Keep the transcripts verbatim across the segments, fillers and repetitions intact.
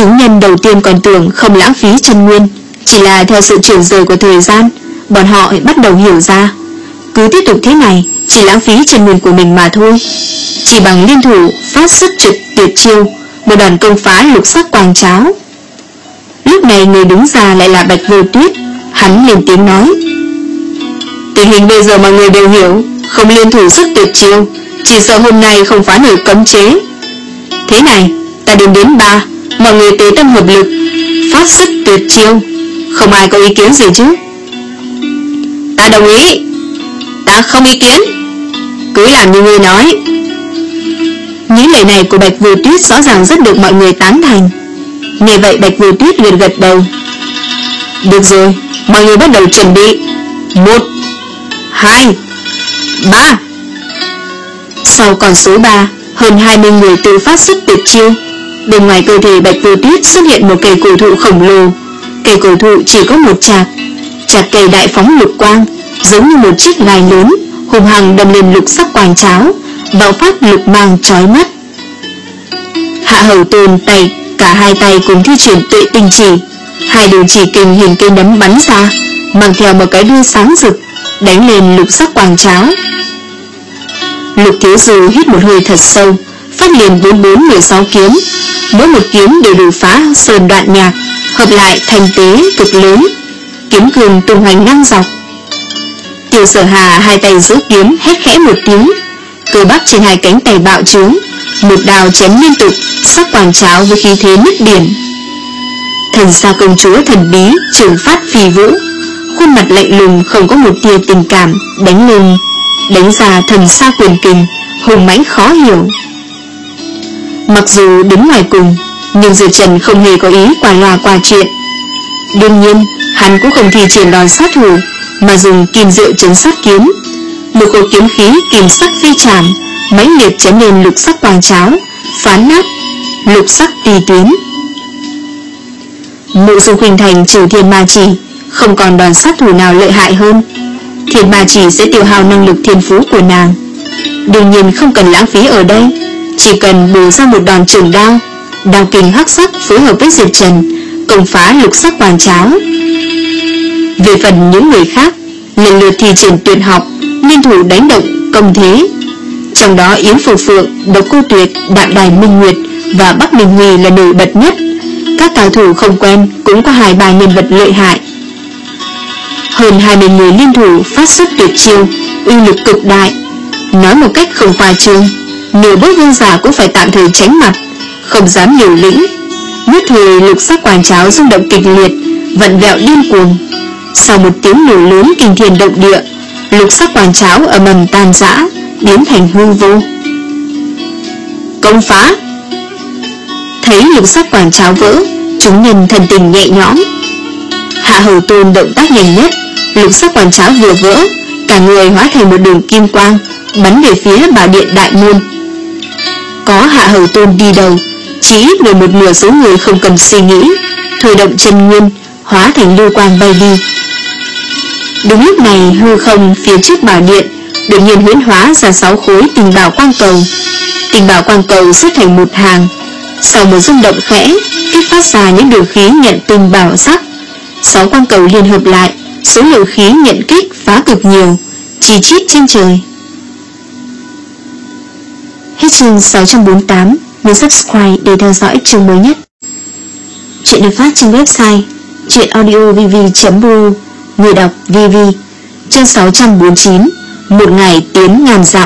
Chúng nhân đầu tiên còn tưởng không lãng phí chân nguyên, chỉ là theo sự chuyển rời của thời gian, bọn họ bắt đầu hiểu ra, cứ tiếp tục thế này chỉ lãng phí chân nguyên của mình mà thôi. Chỉ bằng liên thủ phát xuất trực tuyệt chiêu, một đòn công phá lục sắc quang cháo. Lúc này người đứng ra lại là Bạch Vô Tuyết. Hắn lên tiếng nói: tình hình bây giờ mọi người đều hiểu, không liên thủ xuất tuyệt chiêu, chỉ sợ hôm nay không phá nổi cấm chế. Thế này, ta đếm đến ba, mọi người tế tâm hợp lực phát xuất tuyệt chiêu. Không ai có ý kiến gì chứ? Ta đồng ý. Ta không ý kiến. Cứ làm như ngươi nói. Những lời này của Bạch Vô Tuyết rõ ràng rất được mọi người tán thành. Nghe vậy Bạch Vô Tuyết gật gật đầu. Được rồi, mọi người bắt đầu chuẩn bị. Một, hai, ba. Sau con số ba, hơn hai mươi người tự phát xuất tuyệt chiêu. Bên ngoài cơ thể Bạch Vô Tuyết xuất hiện một cây cổ thụ khổng lồ. Cây cổ thụ chỉ có một chạc, chạc cây đại phóng lục quang, giống như một chiếc gai lớn, hùng hằng đâm lên lục sắc quang cháo, bạo phát lục mang chói mắt. Hạ Hầu Tôn tay cả hai tay cùng thi triển tuệ tinh chỉ, hai đường chỉ kình hình cây nấm bắn ra, mang theo một cái đuôi sáng rực, đánh lên lục sắc quang cháo. Lục Thiếu Du hít một hơi thật sâu, phát liền bốn bốn mười sáu kiếm, mỗi một kiếm đều đủ phá sơn đoạn nhạc, hợp lại thành tế cực lớn, kiếm cường tung hoành ngang dọc. Tiêu Sở Hà hai tay giơ kiếm hét khẽ một tiếng, cơ bắp trên hai cánh tay bạo trướng, một đào chém liên tục, sắc quang cháo với khí thế nứt biển. Thần Sa công chúa thần bí trường phát phi vũ, khuôn mặt lạnh lùng không có một tia tình cảm, đánh lên đánh ra thần sa quyền kình, hùng mãnh khó hiểu. Mặc dù đứng ngoài cùng, nhưng Diệp Trần không hề có ý qua loa qua chuyện. Đương nhiên, hắn cũng không thi triển đòn sát thủ, mà dùng kim diệu chấn sát kiếm. Một khối kiếm khí kim sắc phi trảm, mãnh liệt chém lên lục sắc quang cháo, phá nát lục sắc tì tuyến. Mộ Dung Khuynh Thành trừ thiên ma chỉ, không còn đòn sát thủ nào lợi hại hơn. Thiên ma chỉ sẽ tiêu hao năng lực thiên phú của nàng. Đương nhiên không cần lãng phí ở đây, chỉ cần bù ra một đòn trường đao, đao kình hắc sắc phối hợp với Diệp Trần, công phá lục sắc quang cháo. Về phần những người khác, lần lượt thi triển tuyệt học, liên thủ đánh động công thế. Trong đó Yến Phù Phượng, Độc Cô Tuyệt, Đạm Đài Minh Nguyệt và Bắc Minh Huy là nổi bật nhất. Các cao thủ không quen cũng có hai ba nhân vật lợi hại. Hơn hai mươi người liên thủ phát xuất tuyệt chiêu, uy lực cực đại. Nói một cách không khoa trương, nửa bước vương giả cũng phải tạm thời tránh mặt, không dám liều lĩnh. Nhất thời lục sắc quang cháo rung động kịch liệt, vặn vẹo điên cuồng. Sau một tiếng nổ lớn kinh thiên động địa, lục sắc quang cháo ầm ầm tan rã, biến thành hư vô. Công phá! Thấy lục sắc quang cháo vỡ, chúng nhân thần tình nhẹ nhõm. Hạ Hầu Tôn động tác nhanh nhất, lục sắc quang cháo vừa vỡ, cả người hóa thành một đường kim quang, bắn về phía bảo điện đại môn. Có Hạ Hầu Tôn đi đầu, chỉ ít được một nửa số người không cần suy nghĩ, thôi động chân nguyên, hóa thành lưu quang bay đi. Đúng lúc này, hư không phía trước bảo điện đột nhiên huyễn hóa ra sáu khối tình bảo quang cầu. Tình bảo quang cầu xếp thành một hàng, sau một rung động khẽ, kích phát ra những đường khí nhận tình bảo sắc. Sáu quang cầu liên hợp lại, số lượng khí nhận kích phá cực nhiều, chi chít trên trời. Hết chương sáu trăm bốn mươi tám. Nhấn subscribe để theo dõi chương mới nhất. Chuyện được phát trên website chuyenaudiovv chấm ru. Người đọc vê vê. Chương sáu trăm bốn mươi chín. Một ngày tiến ngàn dặm.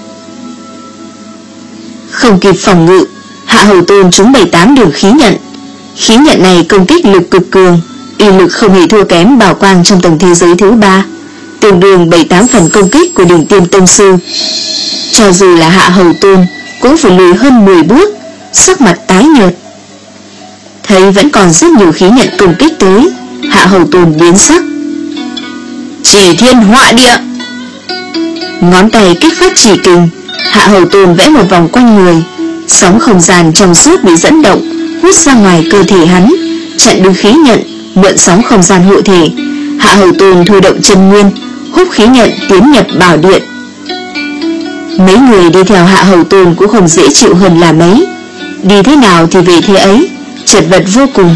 Không kịp phòng ngự, Hạ Hầu Tôn trúng bảy tám đường khí nhận. Khí nhận này công kích lực cực cường, uy lực không hề thua kém bảo quang trong tầng thế giới thứ ba, tương đương bảy tám phần công kích của đỉnh tiêm tông sư. Cho dù là Hạ Hầu Tôn cũng phải lùi hơn mười bước, sắc mặt tái nhợt. Thấy vẫn còn rất nhiều khí nhận công kích tới, Hạ Hầu Tôn biến sắc. Chỉ thiên họa địa. Ngón tay kích phát chỉ kình, Hạ Hầu Tôn vẽ một vòng quanh người, sóng không gian trong suốt bị dẫn động, hút ra ngoài cơ thể hắn, chặn đứng khí nhận, mượn sóng không gian hộ thể. Hạ Hầu Tôn thôi động chân nguyên, hút khí nhận tiến nhập bảo điện. Mấy người đi theo Hạ Hầu Tôn cũng không dễ chịu hơn là mấy. Đi thế nào thì về thế ấy, chật vật vô cùng.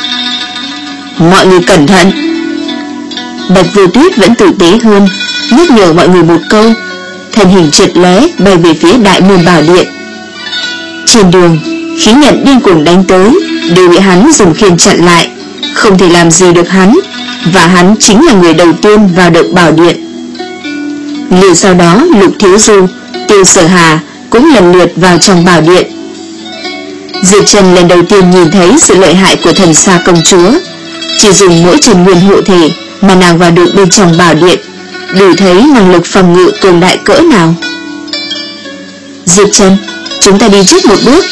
Mọi người cẩn thận. Bạch Vô Tuyết vẫn tử tế hơn, nhắc nhở mọi người một câu, thân hình trượt lé bay về phía đại môn bảo điện. Trên đường, khí nhận điên cuồng đánh tới, đều bị hắn dùng khiên chặn lại, không thể làm gì được hắn, và hắn chính là người đầu tiên vào được bảo điện. Liền sau đó Lục Thiếu Du, Tiêu Sở Hà cũng lần lượt vào trong bảo điện. Diệp Trần lần đầu tiên nhìn thấy sự lợi hại của Thần Sa công chúa, chỉ dùng mỗi Trần Nguyên hộ thể mà nàng vào được bên trong bảo điện, đủ thấy năng lực phòng ngự cường đại cỡ nào. Diệp Trần, chúng ta đi trước một bước.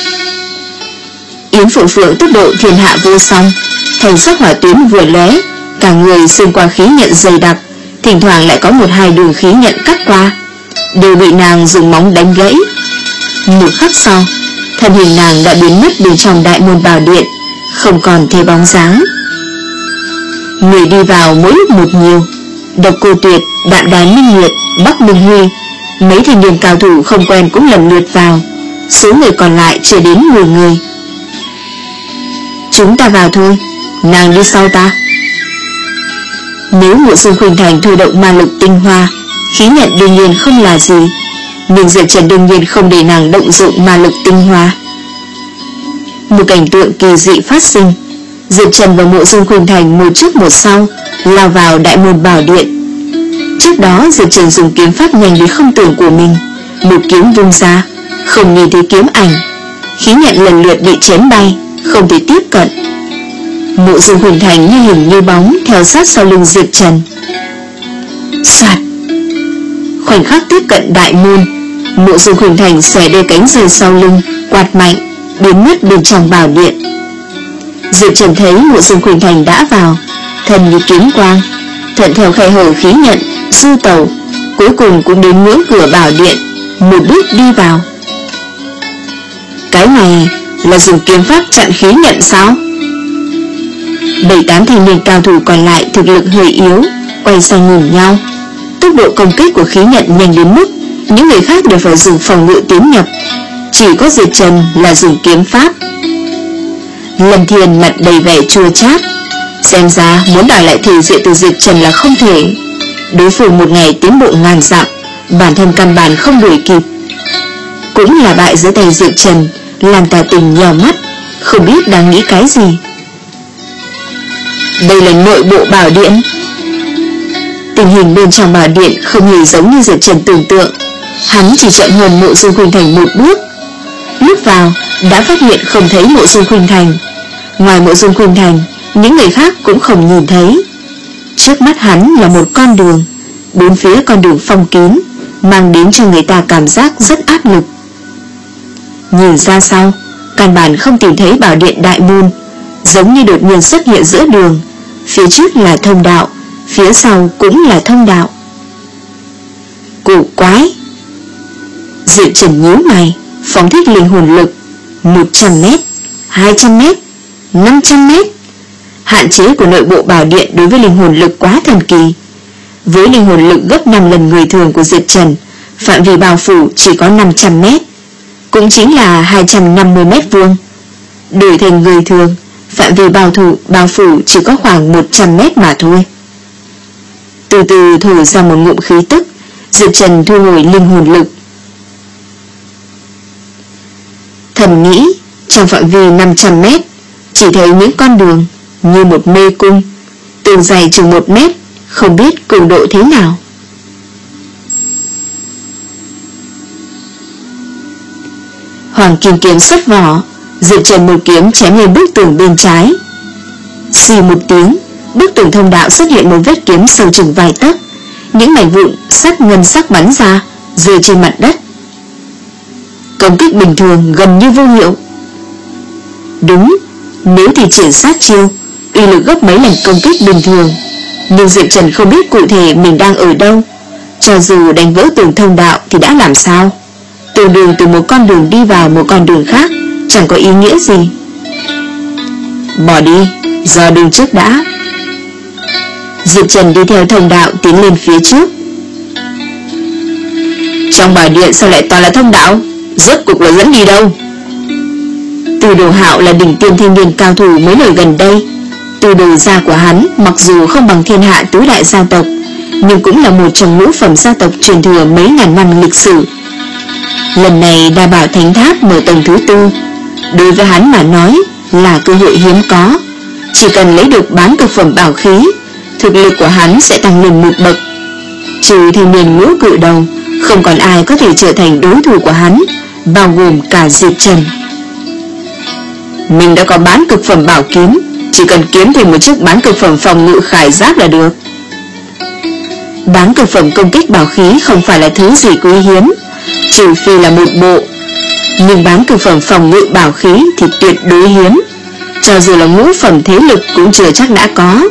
Yến Phượng Phượng tốc độ thiên hạ vô song, thành sắc hỏa tuyến vừa lóe, cả người xuyên qua khí nhận dày đặc, thỉnh thoảng lại có một hai đường khí nhận cắt qua, đều bị nàng dùng móng đánh gãy. Một khắc sau, thân hình nàng đã biến mất bên trong đại môn bảo điện, không còn thấy bóng dáng. Người đi vào mỗi lúc một nhiều, Độc Cô Tuyệt, Đạm Đài Minh Nguyệt, Bắc Minh Huy, mấy thanh niên cao thủ không quen cũng lần lượt vào, số người còn lại chưa đến mười người. Chúng ta vào thôi, nàng đi sau ta. Nếu Mộ Dung Khuynh Thành thôi động ma lực tinh hoa, khí nhận đương nhiên không là gì, nhưng Diệp Trần đương nhiên không để nàng động dụng ma lực tinh hoa. Một cảnh tượng kỳ dị phát sinh, Diệp Trần và Mộ Dung Khuynh Thành một trước một sau lao vào đại môn bảo điện. Trước đó Diệp Trần dùng kiếm pháp nhanh đến không tưởng của mình, một kiếm vung ra, không nhìn thấy kiếm ảnh, khí nhận lần lượt bị chém bay, không thể tiếp cận. Mộ Dung Khuynh Thành như hình như bóng theo sát sau lưng Diệp Trần. Soạt, khoảnh khắc tiếp cận đại môn, Mộ Dung Khuynh Thành xòe đôi cánh rơi sau lưng, quạt mạnh, biến mất bên trong bảo điện. Diệp Trần thấy Mộ Dung Khuynh Thành đã vào, thân như kiếm quang, thuận theo khe hở khí nhận, du tàu, cuối cùng cũng đến ngưỡng cửa bảo điện, một bước đi vào. Cái này là dùng kiếm pháp chặn khí nhận sao? Bảy tám thanh niên cao thủ còn lại thực lực hơi yếu, quay sang nhìn nhau. Tốc độ công kích của khí nhận nhanh đến mức những người khác đều phải dùng phòng ngự tiến nhập, chỉ có Diệp Trần là dùng kiếm pháp. Lâm Thiên mặt đầy vẻ chua chát, xem ra muốn đòi lại thể diện từ Diệp Trần là không thể. Đối phương một ngày tiến bộ ngàn dặm, bản thân căn bản không đuổi kịp. Cũng là bại dưới tay Diệp Trần, làm Tà Tình nhèo mắt, không biết đang nghĩ cái gì. Đây là nội bộ bảo điện. Tình hình bên trong bảo điện không hề giống như Diệp Trần tưởng tượng, hắn chỉ chậm hơn Mộ Dung Khuynh Thành một bước. Lúc vào đã phát hiện không thấy Mộ Dung Khuynh Thành, ngoài Mộ Dung Khuynh Thành, những người khác cũng không nhìn thấy. Trước mắt hắn là một con đường, bốn phía con đường phong kín, mang đến cho người ta cảm giác rất áp lực. Nhìn ra sau, căn bản không tìm thấy bảo điện đại môn, giống như đột nhiên xuất hiện giữa đường, phía trước là thông đạo, phía sau cũng là thông đạo. Cổ quái. Diệp Trần nhíu mày, phóng thích linh hồn lực. Một trăm mét, hai trăm mét, năm trăm mét. Hạn chế của nội bộ bảo điện đối với linh hồn lực quá thần kỳ. Với linh hồn lực gấp năm lần người thường của Diệp Trần, phạm vi bao phủ chỉ có năm trăm mét, cũng chính là hai trăm năm mươi mét vuông. Đổi thành người thường, phạm vi bao thủ bao phủ chỉ có khoảng một trăm mét mà thôi. Từ từ thổi ra một ngụm khí tức, Diệp Trần thu hồi linh hồn lực. Thầm nghĩ, trong phạm vi năm trăm mét, chỉ thấy những con đường như một mê cung, tường dày chừng một mét, không biết cường độ thế nào. Hoàng kim kiếm xuất vỏ, Diệp Trần một kiếm chém lên bức tường bên trái. Xì một tiếng, bức tường thông đạo xuất hiện một vết kiếm sâu chừng vài tấc, những mảnh vụn sắt ngân sắc bắn ra, rơi trên mặt đất. Công kích bình thường gần như vô hiệu. Đúng, nếu thì triển sát chiêu, uy lực gấp mấy lần công kích bình thường, nhưng Diệp Trần không biết cụ thể mình đang ở đâu. Cho dù đánh vỡ tường thông đạo thì đã làm sao? Từ đường từ một con đường đi vào một con đường khác chẳng có ý nghĩa gì. Bỏ đi, do đường trước đã. Diệp Trần đi theo thông đạo tiến lên phía trước. Trong bảo điện sao lại toàn là thông đạo? Rốt cục là dẫn đi đâu? Từ Đồ Hạo là đỉnh tiêm thanh niên cao thủ mới nổi gần đây. Từ Đồ gia của hắn mặc dù không bằng thiên hạ tứ đại gia tộc, nhưng cũng là một trong ngũ phẩm gia tộc truyền thừa mấy ngàn năm lịch sử. Lần này Đa Bảo Thánh Tháp mở tầng thứ tư, đối với hắn mà nói là cơ hội hiếm có. Chỉ cần lấy được bán cực phẩm bảo khí, thực lực của hắn sẽ tăng lên một bậc. Trừ thanh niên ngũ cự đầu, không còn ai có thể trở thành đối thủ của hắn, bao gồm cả Diệp Trần. Mình đã có bán cực phẩm bảo kiếm, chỉ cần kiếm thêm một chiếc bán cực phẩm phòng ngự khải giáp là được. Bán cực phẩm công kích bảo khí không phải là thứ gì quý hiếm, trừ phi là một bộ. Nhưng bán cực phẩm phòng ngự bảo khí thì tuyệt đối hiếm, cho dù là ngũ phẩm thế lực cũng chưa chắc đã có.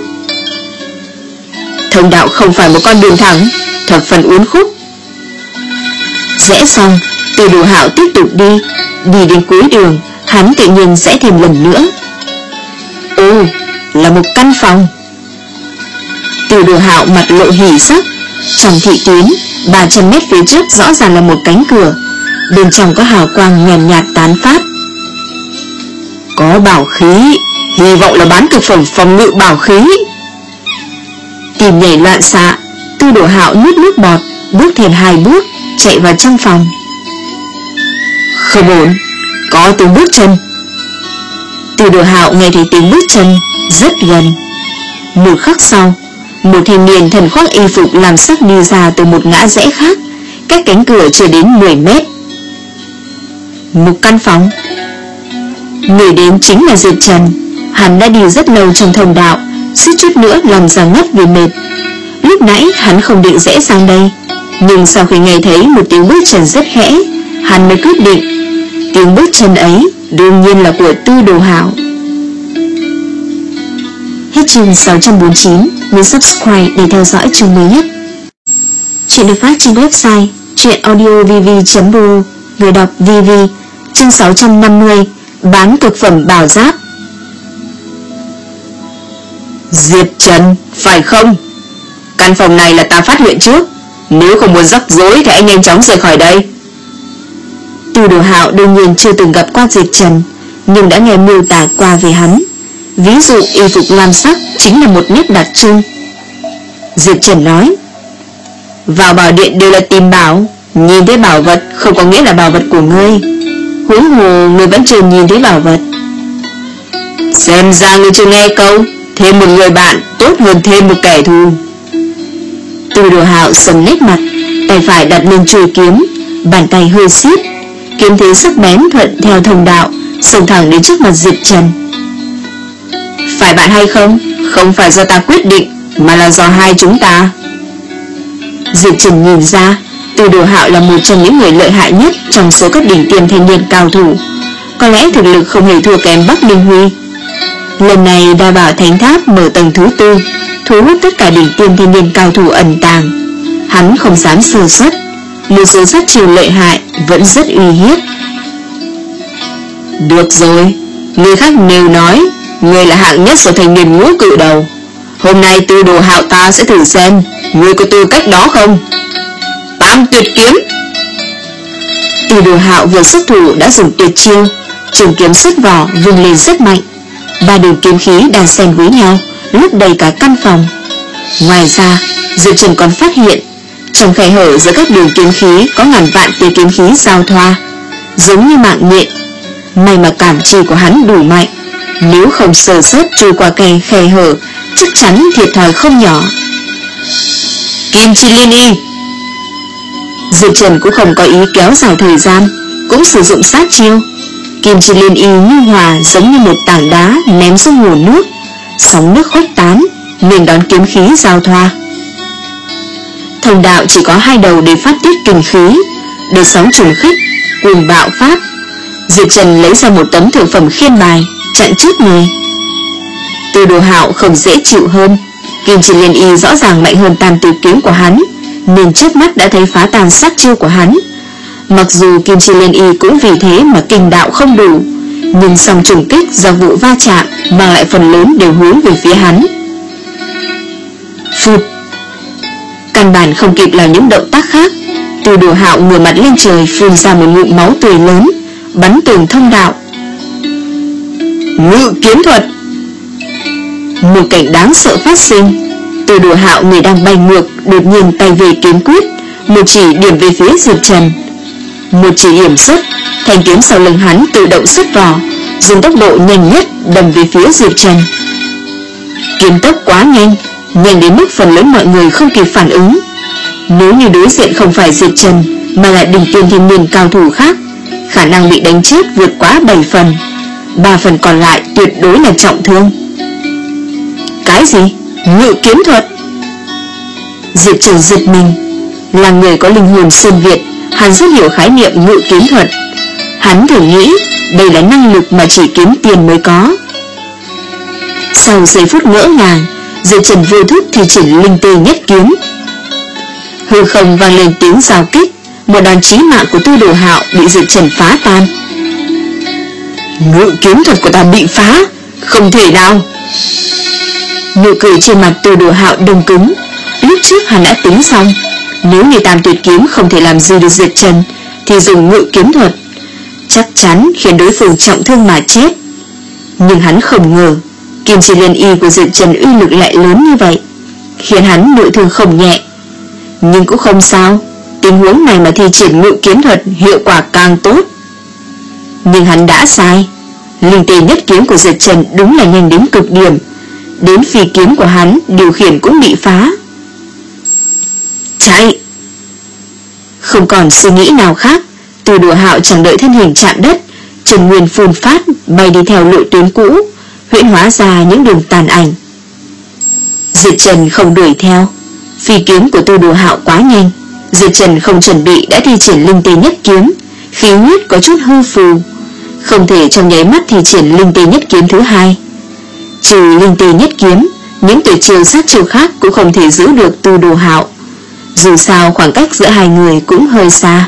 Thông đạo không phải một con đường thẳng, thập phần uốn khúc. Rẽ xong, Từ Đồ Hạo tiếp tục đi. Đi đến cuối đường, hắn tự nhiên rẽ thêm lần nữa. Ồ, là một căn phòng. Từ Đồ Hạo mặt lộ hỉ sắc. Trong thị tuyến, ba trăm mét phía trước rõ ràng là một cánh cửa, bên trong có hào quang nhàn nhạt tán phát. Có bảo khí, hy vọng là bán cực phẩm phòng ngự bảo khí. Tìm nhảy loạn xạ, Từ Đồ Hạo nuốt nước bọt, bước thêm hai bước, chạy vào trong phòng. Không ổn, có tiếng bước chân. Từ Đồ Hạo nghe thấy tiếng bước chân rất gần. Một khắc sau, một thanh niên thần khoác y phục làm sắc đi ra từ một ngã rẽ khác, cách cánh cửa chưa đến mười mét. Một căn phòng. Người đến chính là Diệp Trần. Hắn đã đi rất lâu trong thông đạo, suýt chút nữa lòng ra ngất vì mệt. Lúc nãy hắn không định rẽ sang đây, nhưng sau khi nghe thấy một tiếng bước chân rất khẽ, hắn mới quyết định tiếng bước chân ấy đương nhiên là của Từ Đồ Hạo. Hết chương sáu trăm bốn mươi chín. Nhấn subscribe để theo dõi chương mới nhất. Chuyện được phát trên website truyệnaudiovv chấm r o. Người đọc vê vê. Chương sáu trăm năm mươi. Bán cực phẩm bảo giáp. Diệp Trần, phải không? Căn phòng này là ta phát hiện trước, nếu không muốn rắc rối thì anh nhanh chóng rời khỏi đây. Từ Đồ Hạo đương nhiên chưa từng gặp qua Diệp Trần, nhưng đã nghe miêu tả qua về hắn. Ví dụ y phục lam sắc chính là một nét đặc trưng. Diệp Trần nói, vào bảo điện đều là tìm bảo, nhìn thấy bảo vật không có nghĩa là bảo vật của ngươi. Huống hồ ngươi vẫn chưa nhìn thấy bảo vật. Xem ra ngươi chưa nghe câu thêm một người bạn tốt hơn thêm một kẻ thù. Từ Đồ Hạo sầm nét mặt, tay phải đặt lên chuôi kiếm, bàn tay hơi siết, kiếm thế sắc bén thuận theo thông đạo xông thẳng đến trước mặt Diệp Trần. Phải bạn hay không, không phải do ta quyết định, mà là do hai chúng ta. Diệp Trần nhìn ra Từ Đồ Hạo là một trong những người lợi hại nhất trong số các đỉnh tiêm thanh niên cao thủ, có lẽ thực lực không hề thua kém Bắc Minh Huy. Lần này Đa Bảo Thánh Tháp mở tầng thứ tư, thu hút tất cả đỉnh tiêm thanh niên cao thủ ẩn tàng. Hắn không dám sơ suất, một số sát chiêu lợi hại vẫn rất uy hiếp. Được rồi, người khác đều nói ngươi là hạng nhất số thanh niên ngũ cự đầu. Hôm nay Từ Đồ Hạo ta sẽ thử xem ngươi có tư cách đó không. Tam tuyệt kiếm. Từ Đồ Hạo vừa xuất thủ đã dùng tuyệt chiêu, trường kiếm xuất vỏ vung lên rất mạnh. Ba đường kiếm khí đan xen với nhau, lấp đầy cả căn phòng. Ngoài ra, Diệp Trần còn phát hiện trong khe hở giữa các đường kiếm khí có ngàn vạn tia kiếm khí giao thoa, giống như mạng nhện. May mà cảm chi của hắn đủ mạnh, nếu không sơ suất trôi qua khe khe hở, chắc chắn thiệt thòi không nhỏ. Kim Chi Liên Y. Diệp Trần cũng không có ý kéo dài thời gian, cũng sử dụng sát chiêu. Kim Chi Liên Y như hòa giống như một tảng đá ném xuống hồ nước, sóng nước khuếch tán, liền đón kiếm khí giao thoa. Thông đạo chỉ có hai đầu để phát tiết kinh khí, để sóng trùng khích, cuồng bạo phát. Diệp Trần lấy ra một tấm thượng phẩm khiên bài chặn trước người. Từ Đồ Hạo không dễ chịu hơn, Kim Chi Liên Y rõ ràng mạnh hơn tam tử kiếm của hắn, nên trước mắt đã thấy phá tan sát chiêu của hắn. Mặc dù Kim Chi Liên Y cũng vì thế mà kinh đạo không đủ, nhưng song trùng kích do vụ va chạm mang lại phần lớn đều hướng về phía hắn. Phụt. Căn bản không kịp làm những động tác khác, Từ Đồ Hạo ngửa mặt lên trời phun ra một ngụm máu tươi lớn, bắn tường thông đạo. Ngự kiếm thuật. Một cảnh đáng sợ phát sinh. Từ Đồ Hạo người đang bay ngược đột nhiên tay về kiếm quyết, một chỉ điểm về phía Diệp Trần. Một chỉ điểm xuất, thanh kiếm sau lưng hắn tự động xuất vỏ, dùng tốc độ nhanh nhất đâm về phía Diệp Trần. Kiếm tốc quá nhanh, nhanh đến mức phần lớn mọi người không kịp phản ứng. Nếu như đối diện không phải Diệp Trần mà là đỉnh tiên thiên niên cao thủ khác, khả năng bị đánh chết vượt quá bảy phần, ba phần còn lại tuyệt đối là trọng thương. Cái gì? Ngự kiếm thuật? Diệp Trần giật mình. Là người có linh hồn xuyên Việt, hắn rất hiểu khái niệm ngự kiếm thuật. Hắn thường nghĩ đây là năng lực mà chỉ kiếm tiền mới có. Sau giây phút ngỡ ngàng, Diệp Trần vô thức thì triển linh tê nhất kiếm. Hư không vang lên tiếng giao kích, một đòn chí mạng của Tư Đồ Hạo bị Diệp Trần phá tan. Ngự kiếm thuật của ta bị phá, không thể nào. Nụ cười trên mặt Tư Đồ Hạo đông cứng. Lúc trước hắn đã tính xong, nếu như Tam Tuyệt kiếm không thể làm gì được Diệp Trần thì dùng ngự kiếm thuật chắc chắn khiến đối phương trọng thương mà chết. Nhưng hắn không ngờ kim chỉ liên y của Diệp Trần uy lực lại lớn như vậy, khiến hắn nội thương không nhẹ. Nhưng cũng không sao, tình huống này mà thi triển ngự kiếm thuật hiệu quả càng tốt. Nhưng hắn đã sai. Linh tê nhất kiếm của Diệp Trần đúng là nhanh đến cực điểm, đến phi kiếm của hắn điều khiển cũng bị phá. Chạy! Không còn suy nghĩ nào khác, Từ Đồ Hạo chẳng đợi thân hình chạm đất, Trần Nguyên phun phát bay đi theo lộ tuyến cũ, huyễn hóa ra những đường tàn ảnh. Diệp Trần không đuổi theo. Phi kiếm của Từ Đồ Hạo quá nhanh, Diệp Trần không chuẩn bị đã thi triển linh tê nhất kiếm, khí huyết có chút hư phù, không thể trong nháy mắt thi triển linh tê nhất kiếm thứ hai. Trừ linh tê nhất kiếm, những tuyệt chiêu sát chiêu khác cũng không thể giữ được Từ Đồ Hạo. Dù sao khoảng cách giữa hai người cũng hơi xa.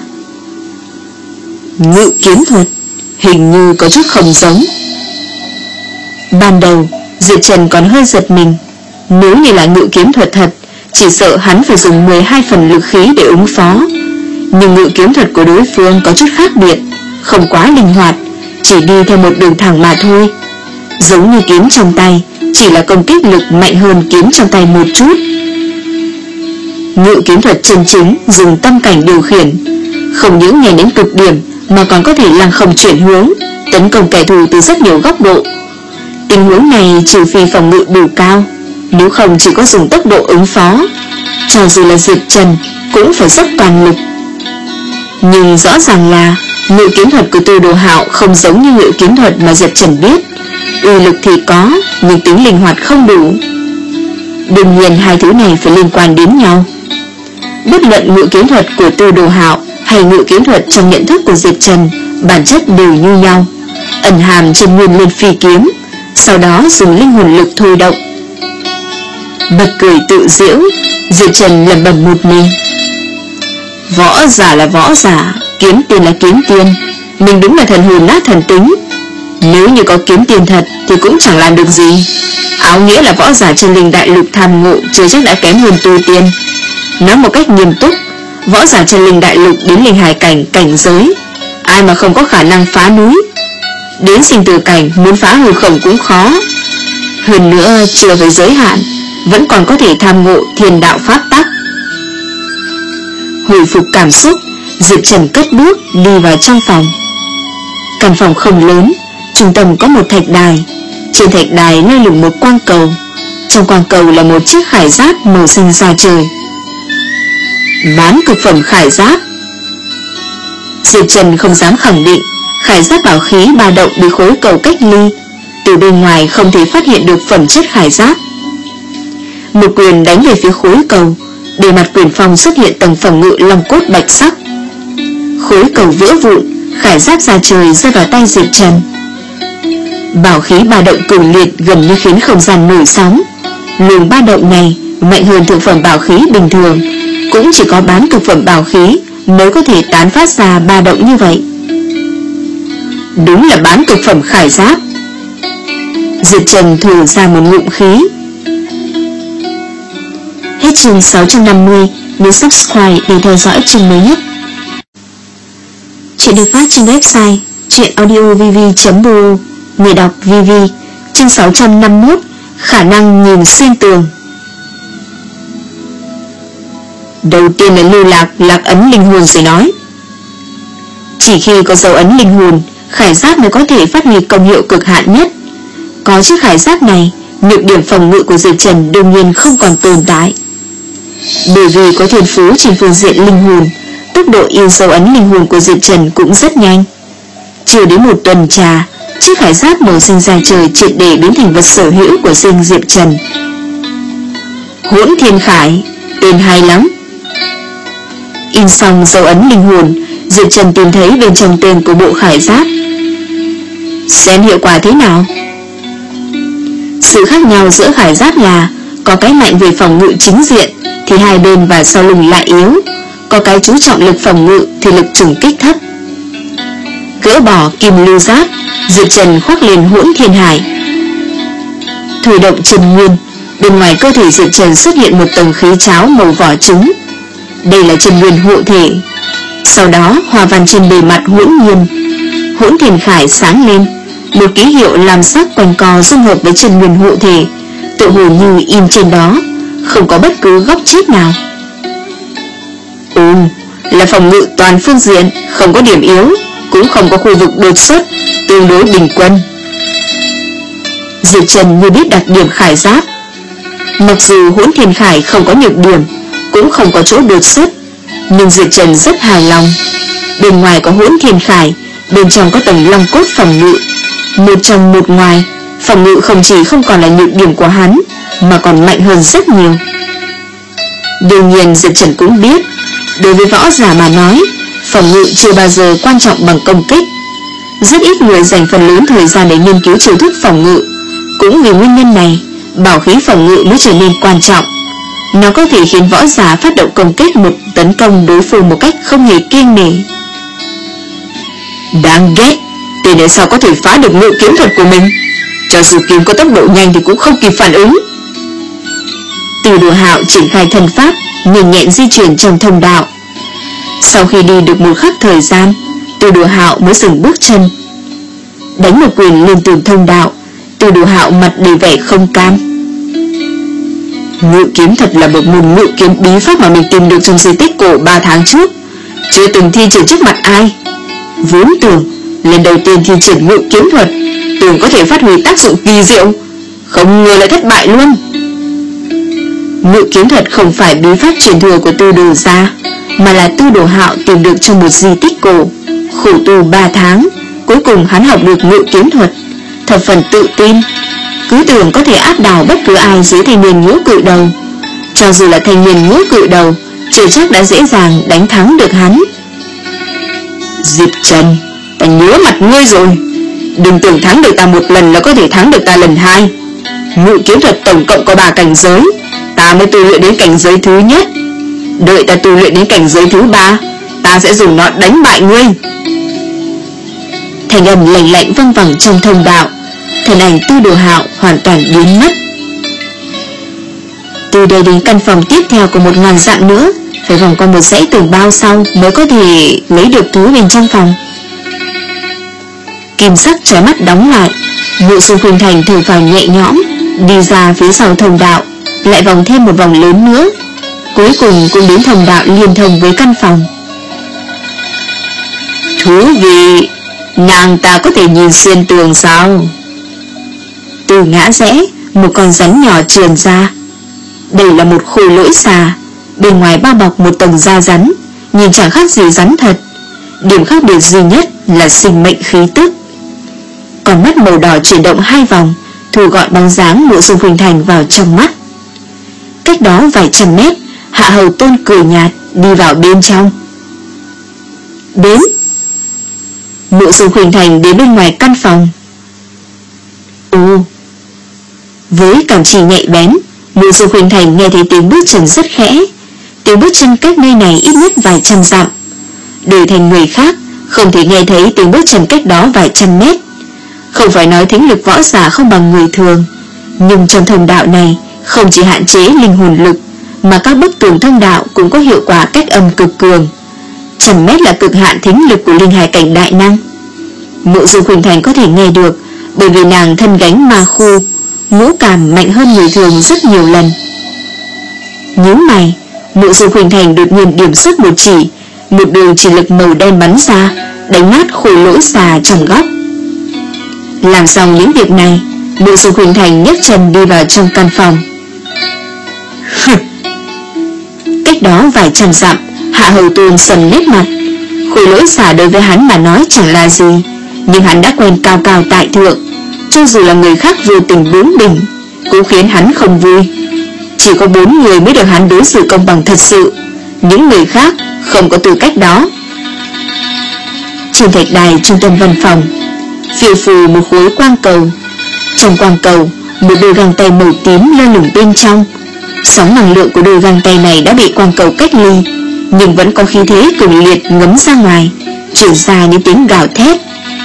Ngự kiếm thuật hình như có chút không giống. Ban đầu Diệp Trần còn hơi giật mình. Nếu như là ngự kiếm thuật thật, chỉ sợ hắn phải dùng mười hai phần lực khí để ứng phó. Nhưng ngự kiếm thuật của đối phương có chút khác biệt, không quá linh hoạt, chỉ đi theo một đường thẳng mà thôi. Giống như kiếm trong tay, chỉ là công kích lực mạnh hơn kiếm trong tay một chút. Ngự kiếm thuật chân chính dùng tâm cảnh điều khiển, không những nhanh đến cực điểm mà còn có thể lăng không chuyển hướng, tấn công kẻ thù từ rất nhiều góc độ. Tình huống này trừ phi phòng ngự đủ cao, nếu không chỉ có dùng tốc độ ứng phó. Cho dù là Diệp Trần cũng phải dốc toàn lực. Nhưng rõ ràng là ngự kiếm thuật của Từ Đồ Hạo không giống như ngự kiếm thuật mà Diệp Trần biết. Uy lực thì có, nhưng tính linh hoạt không đủ. Đương nhiên hai thứ này phải liên quan đến nhau. Bất luận ngự kiếm thuật của Từ Đồ Hạo hay ngự kiếm thuật trong nhận thức của Diệp Trần, bản chất đều như nhau, ẩn hàm trên nguyên lên phi kiếm, sau đó dùng linh hồn lực thôi động. Bật cười tự giễu, Diệp Trần lẩm bẩm một mình. Võ giả là võ giả, kiếm tiền là kiếm tiền, mình đúng là thần hồn nát thần tính. Nếu như có kiếm tiền thật thì cũng chẳng làm được gì. Áo nghĩa là võ giả trên linh đại lục tham ngộ chưa chắc đã kém hơn tu tiên. Nói một cách nghiêm túc, võ giả chân linh đại lục đến linh hải cảnh cảnh giới, ai mà không có khả năng phá núi. Đến sinh tử cảnh muốn phá hư không cũng khó. Hơn nữa chưa với giới hạn, vẫn còn có thể tham ngộ thiên đạo pháp tắc. Hồi phục cảm xúc, Diệp Trần cất bước đi vào trong phòng. Căn phòng không lớn, trung tâm có một thạch đài. Trên thạch đài lơ lửng một quang cầu. Trong quang cầu là một chiếc khải giáp màu xanh da trời. Bán cực phẩm khải giáp. Diệp Trần không dám khẳng định khải giáp bảo khí ba động bị khối cầu cách ly, từ bên ngoài không thể phát hiện được phẩm chất khải giáp. Một quyền đánh về phía khối cầu, bề mặt quyền phong xuất hiện tầng phòng ngự long cốt bạch sắc. Khối cầu vỡ vụn, khải giáp da trời rơi vào tay Diệp Trần. Bảo khí ba động cường liệt gần như khiến không gian nổi sóng. Luồng ba động này mạnh hơn thượng phẩm bảo khí bình thường, cũng chỉ có bán cực phẩm bảo khí mới có thể tán phát ra ba động như vậy. Đúng là bán cực phẩm khải giáp. Diệp Trần thử ra một ngụm khí. Hết chương sáu trăm năm mươi. Nhớ subscribe để theo dõi chương mới nhất. Chuyện được phát trên website truyện audio v v chấm b o Người đọc vi vi, chương sáu trăm năm mươi mốt, khả năng nhìn xuyên tường. Đầu tiên là lưu lạc lạc ấn linh hồn rồi nói. Chỉ khi có dấu ấn linh hồn, khải giáp mới có thể phát huy công hiệu cực hạn nhất. Có chiếc khải giáp này, nhược điểm phòng ngự của Diệp Trần đương nhiên không còn tồn tại. Bởi vì có thiên phú trên phương diện linh hồn, tốc độ in dấu ấn linh hồn của Diệp Trần cũng rất nhanh. Chưa đến một tuần trà, chiếc khải giáp màu xanh da trời triệt để biến thành vật sở hữu của riêng Diệp Trần. Hỗn Thiên Khải, tên hay lắm. In xong dấu ấn linh hồn, Diệp Trần tìm thấy bên trong tên của bộ khải giáp. Xem hiệu quả thế nào. Sự khác nhau giữa khải giáp là có cái mạnh về phòng ngự chính diện thì hai bên và sau lưng lại yếu, có cái chú trọng lực phòng ngự thì lực trùng kích thấp. Gỡ bỏ kim lưu giáp, Diệp Trần khoác lên Hỗn Thiên Hải. Thôi động chân nguyên, bên ngoài cơ thể Diệp Trần xuất hiện một tầng khí cháo màu vỏ trứng. Đây là chân nguyên hộ thể. Sau đó hòa văn trên bề mặt hỗn nhiên, Hỗn Thiên Khải sáng lên, một ký hiệu làm sắc quanh co dung hợp với chân nguyên hộ thể, tự hồ như in trên đó, không có bất cứ góc chết nào. Ừ, là phòng ngự toàn phương diện, không có điểm yếu, cũng không có khu vực đột xuất, tương đối bình quân. Diệp Trần như biết đặc điểm khải giáp. Mặc dù Hỗn Thiên Khải không có nhược điểm, cũng không có chỗ đột xuất, nhưng Diệp Trần rất hài lòng. Bên ngoài có Hỗn Thiên Khải, bên trong có tầng long cốt phòng ngự, một trong một ngoài, phòng ngự không chỉ không còn là nhược điểm của hắn, mà còn mạnh hơn rất nhiều. Đương nhiên Diệp Trần cũng biết, đối với võ giả mà nói, phòng ngự chưa bao giờ quan trọng bằng công kích. Rất ít người dành phần lớn thời gian để nghiên cứu chiêu thức phòng ngự. Cũng vì nguyên nhân này, bảo khí phòng ngự mới trở nên quan trọng. Nó có thể khiến võ giả phát động công kích một tấn công đối phương một cách không hề kiêng nể. Đáng ghét, tên này sao có thể phá được ngự kiếm thuật của mình? Cho dù kiếm có tốc độ nhanh thì cũng không kịp phản ứng. Từ Đồ Hạo triển khai thần pháp, nhanh nhẹn di chuyển trong thông đạo. Sau khi đi được một khắc thời gian, Từ Đồ Hạo mới dừng bước chân. Đánh một quyền lên tường thông đạo, Từ Đồ Hạo mặt đầy vẻ không cam. Ngự kiếm thuật là một môn ngự kiếm bí pháp mà mình tìm được trong di tích cổ ba tháng trước, chưa từng thi triển trước mặt ai. Vốn tưởng lần đầu tiên thi triển ngự kiếm thuật, tưởng có thể phát huy tác dụng kỳ diệu, không ngờ lại thất bại luôn. Ngự kiếm thuật không phải bí pháp truyền thừa của Tư Đồ gia, mà là Tư Đồ Hạo tìm được trong một di tích cổ. Khổ tu ba tháng, cuối cùng hắn học được ngự kiếm thuật, thập phần tự tin, cứ tưởng có thể áp đảo bất cứ ai dưới thanh niên ngũ cự đầu. Cho dù là thanh niên ngũ cự đầu, chưa chắc đã dễ dàng đánh thắng được hắn. Diệp Trần, ta nhớ mặt ngươi rồi. Đừng tưởng thắng được ta một lần là có thể thắng được ta lần hai. Ngự kiếm thuật tổng cộng có ba cảnh giới, ta mới tu luyện đến cảnh giới thứ nhất. Đợi ta tu luyện đến cảnh giới thứ ba, ta sẽ dùng nó đánh bại ngươi. Thanh âm lạnh lạnh vang vẳng trong thông đạo. Thân ảnh Tư Đồ Hạo hoàn toàn biến mất. Từ đây đến căn phòng tiếp theo của một ngàn dặm nữa, phải vòng qua một dãy tường bao sau mới có thể lấy được thứ bên trong phòng. Kim sắc chói mắt đóng lại, Mộ Dung Khuynh Thành thở phào nhẹ nhõm, đi ra phía sau thông đạo, lại vòng thêm một vòng lớn nữa, cuối cùng cũng đến thông đạo liên thông với căn phòng. Thú vị, nàng ta có thể nhìn xuyên tường sao? Từ ngã rẽ, một con rắn nhỏ trườn ra. Đây là một khối lỗi xà, bên ngoài bao bọc một tầng da rắn, nhìn chẳng khác gì rắn thật. Điểm khác biệt duy nhất là sinh mệnh khí tức. Con mắt màu đỏ chuyển động hai vòng, thu gọn bóng dáng Mộ Dung Khuynh Thành vào trong mắt. Cách đó vài trăm mét, Hạ Hầu Tôn cười nhạt đi vào bên trong. Đến. Mộ Dung Khuynh Thành đến bên ngoài căn phòng. Ồ. Với cảm chỉ nhạy bén, Mộ Dung Khuynh Thành nghe thấy tiếng bước chân rất khẽ. Tiếng bước chân cách nơi này ít nhất vài trăm dặm. Đổi thành người khác không thể nghe thấy tiếng bước chân cách đó vài trăm mét. Không phải nói thính lực võ giả không bằng người thường, nhưng trong thông đạo này không chỉ hạn chế linh hồn lực, mà các bức tường thông đạo cũng có hiệu quả cách âm cực cường. Trăm mét là cực hạn thính lực của linh hải cảnh đại năng. Mộ Dung Khuynh Thành có thể nghe được bởi vì nàng thân gánh ma khu, ngũ cảm mạnh hơn người thường rất nhiều lần. Nhíu mày, Mộ Dung Khuynh Thành đột nhiên điểm xuất một chỉ, một đường chỉ lực màu đen bắn ra, đánh nát khối lỗi xà trong góc. Làm xong những việc này, Mộ Dung Khuynh Thành nhấc chân đi vào trong căn phòng. Cách đó vài trăm dặm, Hạ Hầu Tôn sầm nét mặt. Khối lỗi xà đối với hắn mà nói chẳng là gì, nhưng hắn đã quen cao cao tại thượng, cho dù là người khác vô tình bướng bỉnh cũng khiến hắn không vui. Chỉ có bốn người mới được hắn đối xử công bằng thật sự, những người khác không có tư cách đó. Trên thạch đài trung tâm văn phòng, phiêu phù một khối quang cầu. Trong quang cầu, một đôi găng tay màu tím lơ lửng bên trong. Sóng năng lượng của đôi găng tay này đã bị quang cầu cách ly, nhưng vẫn có khí thế cường liệt ngấm ra ngoài, truyền ra những tiếng gào thét.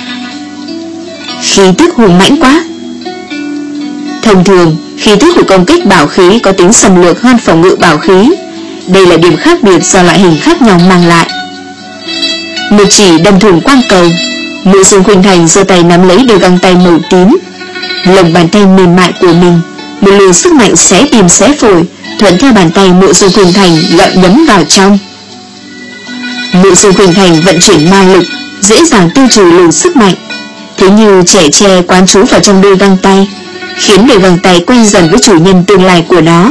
Khí tức hùng mãnh quá. Thông thường, khí tức của công kích bảo khí có tính xâm lược hơn phòng ngự bảo khí. Đây là điểm khác biệt do loại hình khác nhau mang lại. Một chỉ đâm thủng quang cầu, Mộ Dung Khuynh Thành giơ tay nắm lấy đôi găng tay màu tím. Lòng bàn tay mềm mại của mình, một luồng sức mạnh xé tim xé phổi thuận theo bàn tay Mộ Dung Khuynh Thành gợn nhấm vào trong. Mộ Dung Khuynh Thành vận chuyển ma lực, dễ dàng tiêu trừ luồng sức mạnh, thế như trẻ tre quán trú vào trong đôi găng tay, khiến đôi găng tay quen dần với chủ nhân tương lai của nó.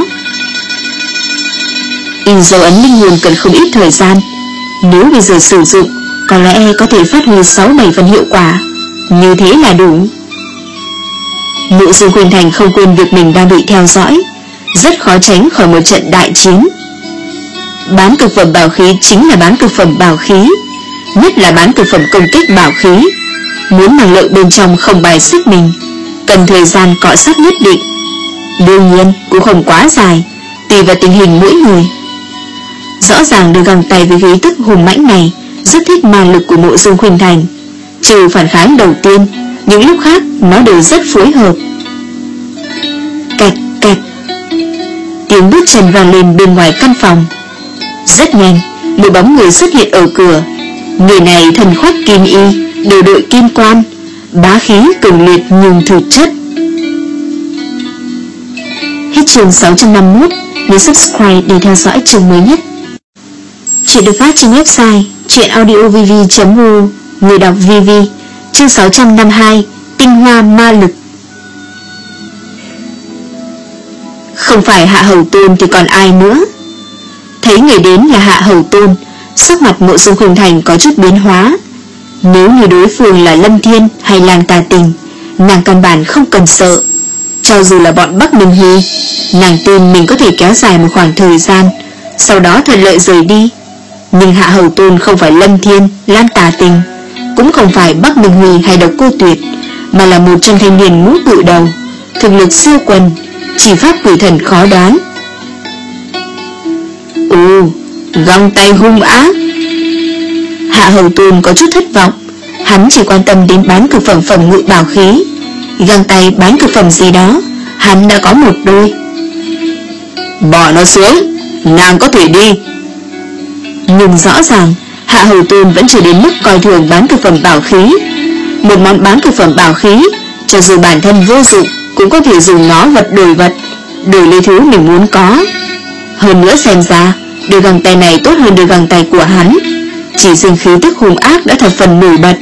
In dấu ấn linh hồn cần không ít thời gian, nếu bây giờ sử dụng, có lẽ có thể phát huy sáu bảy phần hiệu quả, như thế là đủ. Mộ Dung Khuynh Thành không quên việc mình đang bị theo dõi, rất khó tránh khỏi một trận đại chiến. Bán cực phẩm bảo khí chính là bán cực phẩm bảo khí, nhất là bán cực phẩm công kích bảo khí. Muốn năng lượng bên trong không bài xích mình, cần thời gian cọ sát nhất định. Đương nhiên cũng không quá dài, tùy vào tình hình mỗi người. Rõ ràng đưa găng tay với khí tức hùng mãnh này rất thích ma lực của Mộ Dung Khuynh Thành. Trừ phản kháng đầu tiên, những lúc khác nó đều rất phối hợp. Cạch cạch, tiếng bước chân vang lên bên ngoài căn phòng. Rất nhanh, một bóng người xuất hiện ở cửa. Người này thân khoác kim y, đầu đội kim quan, bá khí cường liệt nhưng thực chất. Hết chương sáu trăm năm mươi mốt. Nhớ subscribe để theo dõi chương mới nhất. Chuyện được phát trên website truyệnaudiovv chấm u. Người đọc vê vê. Chương sáu trăm năm mươi hai. Tinh hoa ma lực. Không phải Hạ Hầu Tôn thì còn ai nữa. Thấy người đến là Hạ Hầu Tôn, sắc mặt Mộ Dung Khuynh Thành có chút biến hóa. Nếu như đối phương là Lâm Thiên hay Lang Tà Tình, nàng căn bản không cần sợ. Cho dù là bọn Bắc Minh Huy, nàng tin mình có thể kéo dài một khoảng thời gian, sau đó thuận lợi rời đi. Nhưng Hạ Hầu Tôn không phải Lâm Thiên, Lang Tà Tình, cũng không phải Bắc Minh Huy hay Độc Cô Tuyệt, mà là một trong thanh niên ngũ cự đầu, thực lực siêu quần, chỉ pháp quỷ thần khó đoán. Ồ, găng tay hung ác. Hạ Hầu Tôn có chút thất vọng. Hắn chỉ quan tâm đến bán cực phẩm phẩm ngự bảo khí, găng tay bán cực phẩm gì đó hắn đã có một đôi. Bỏ nó xuống, nàng có thể đi. Nhưng rõ ràng Hạ Hầu Tôn vẫn chưa đến mức coi thường bán cực phẩm bảo khí. Một món bán cực phẩm bảo khí, cho dù bản thân vô dụng, cũng có thể dùng nó vật đổi vật, đổi lấy thứ mình muốn có. Hơn nữa xem ra đôi găng tay này tốt hơn đôi găng tay của hắn, chỉ riêng khí tức hung ác đã thập phần nổi bật.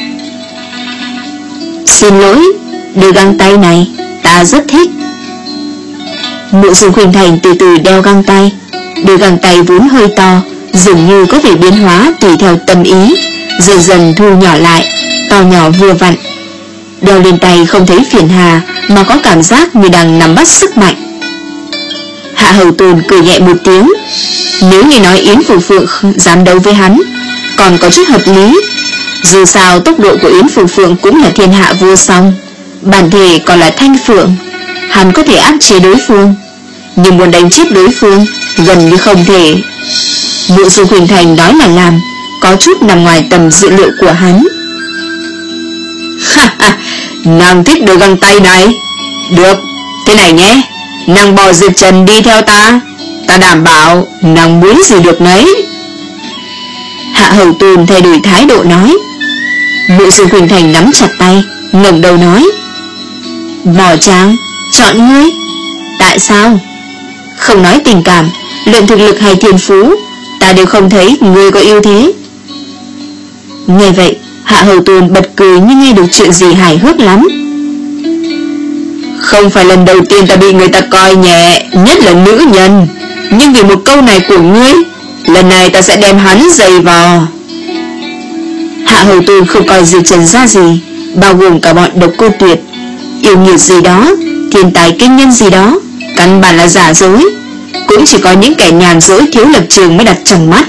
Xin lỗi, đôi găng tay này ta rất thích. Mộ Dung Khuynh Thành từ từ đeo găng tay. Đôi găng tay vốn hơi to, dường như có thể biến hóa tùy theo tâm ý, dần dần thu nhỏ lại, to nhỏ vừa vặn. Đeo lên tay không thấy phiền hà, mà có cảm giác như đang nắm bắt sức mạnh. Hạ Hầu Tôn cười nhẹ một tiếng. Nếu như nói Yến Phủ Phượng dám đấu với hắn, còn có chút hợp lý. Dù sao tốc độ của Yến Phủ Phượng cũng là thiên hạ vô song, bản thể còn là Thanh Phượng, hắn có thể áp chế đối phương, nhưng muốn đánh chết đối phương gần như không thể. Mộ Dung Khuynh Thành nói là làm, có chút nằm ngoài tầm dự liệu của hắn. Ha ha, nàng thích đôi găng tay này. Được, thế này nhé, nàng bỏ Diệp Trần đi theo ta, ta đảm bảo nàng muốn gì được nấy. Hạ Hầu Tôn thay đổi thái độ nói. Mộ Dung Khuynh Thành nắm chặt tay, ngẩng đầu nói. Võ Trang chọn ngươi. Tại sao? Không nói tình cảm, luận thực lực hay thiên phú, ta đều không thấy ngươi có ưu thế. Nghe vậy, Hạ Hầu Tôn bật cười như nghe được chuyện gì hài hước lắm. Không phải lần đầu tiên ta bị người ta coi nhẹ, nhất là nữ nhân. Nhưng vì một câu này của ngươi, lần này ta sẽ đem hắn giày vò. Hạ Hầu Tôn không coi gì trần ra gì, bao gồm cả bọn Độc Cô Tuyệt, yêu nghiệt gì đó, thiên tài kinh nhân gì đó, căn bản là giả dối. Cũng chỉ có những kẻ nhàn dối thiếu lập trường mới đặt trong mắt.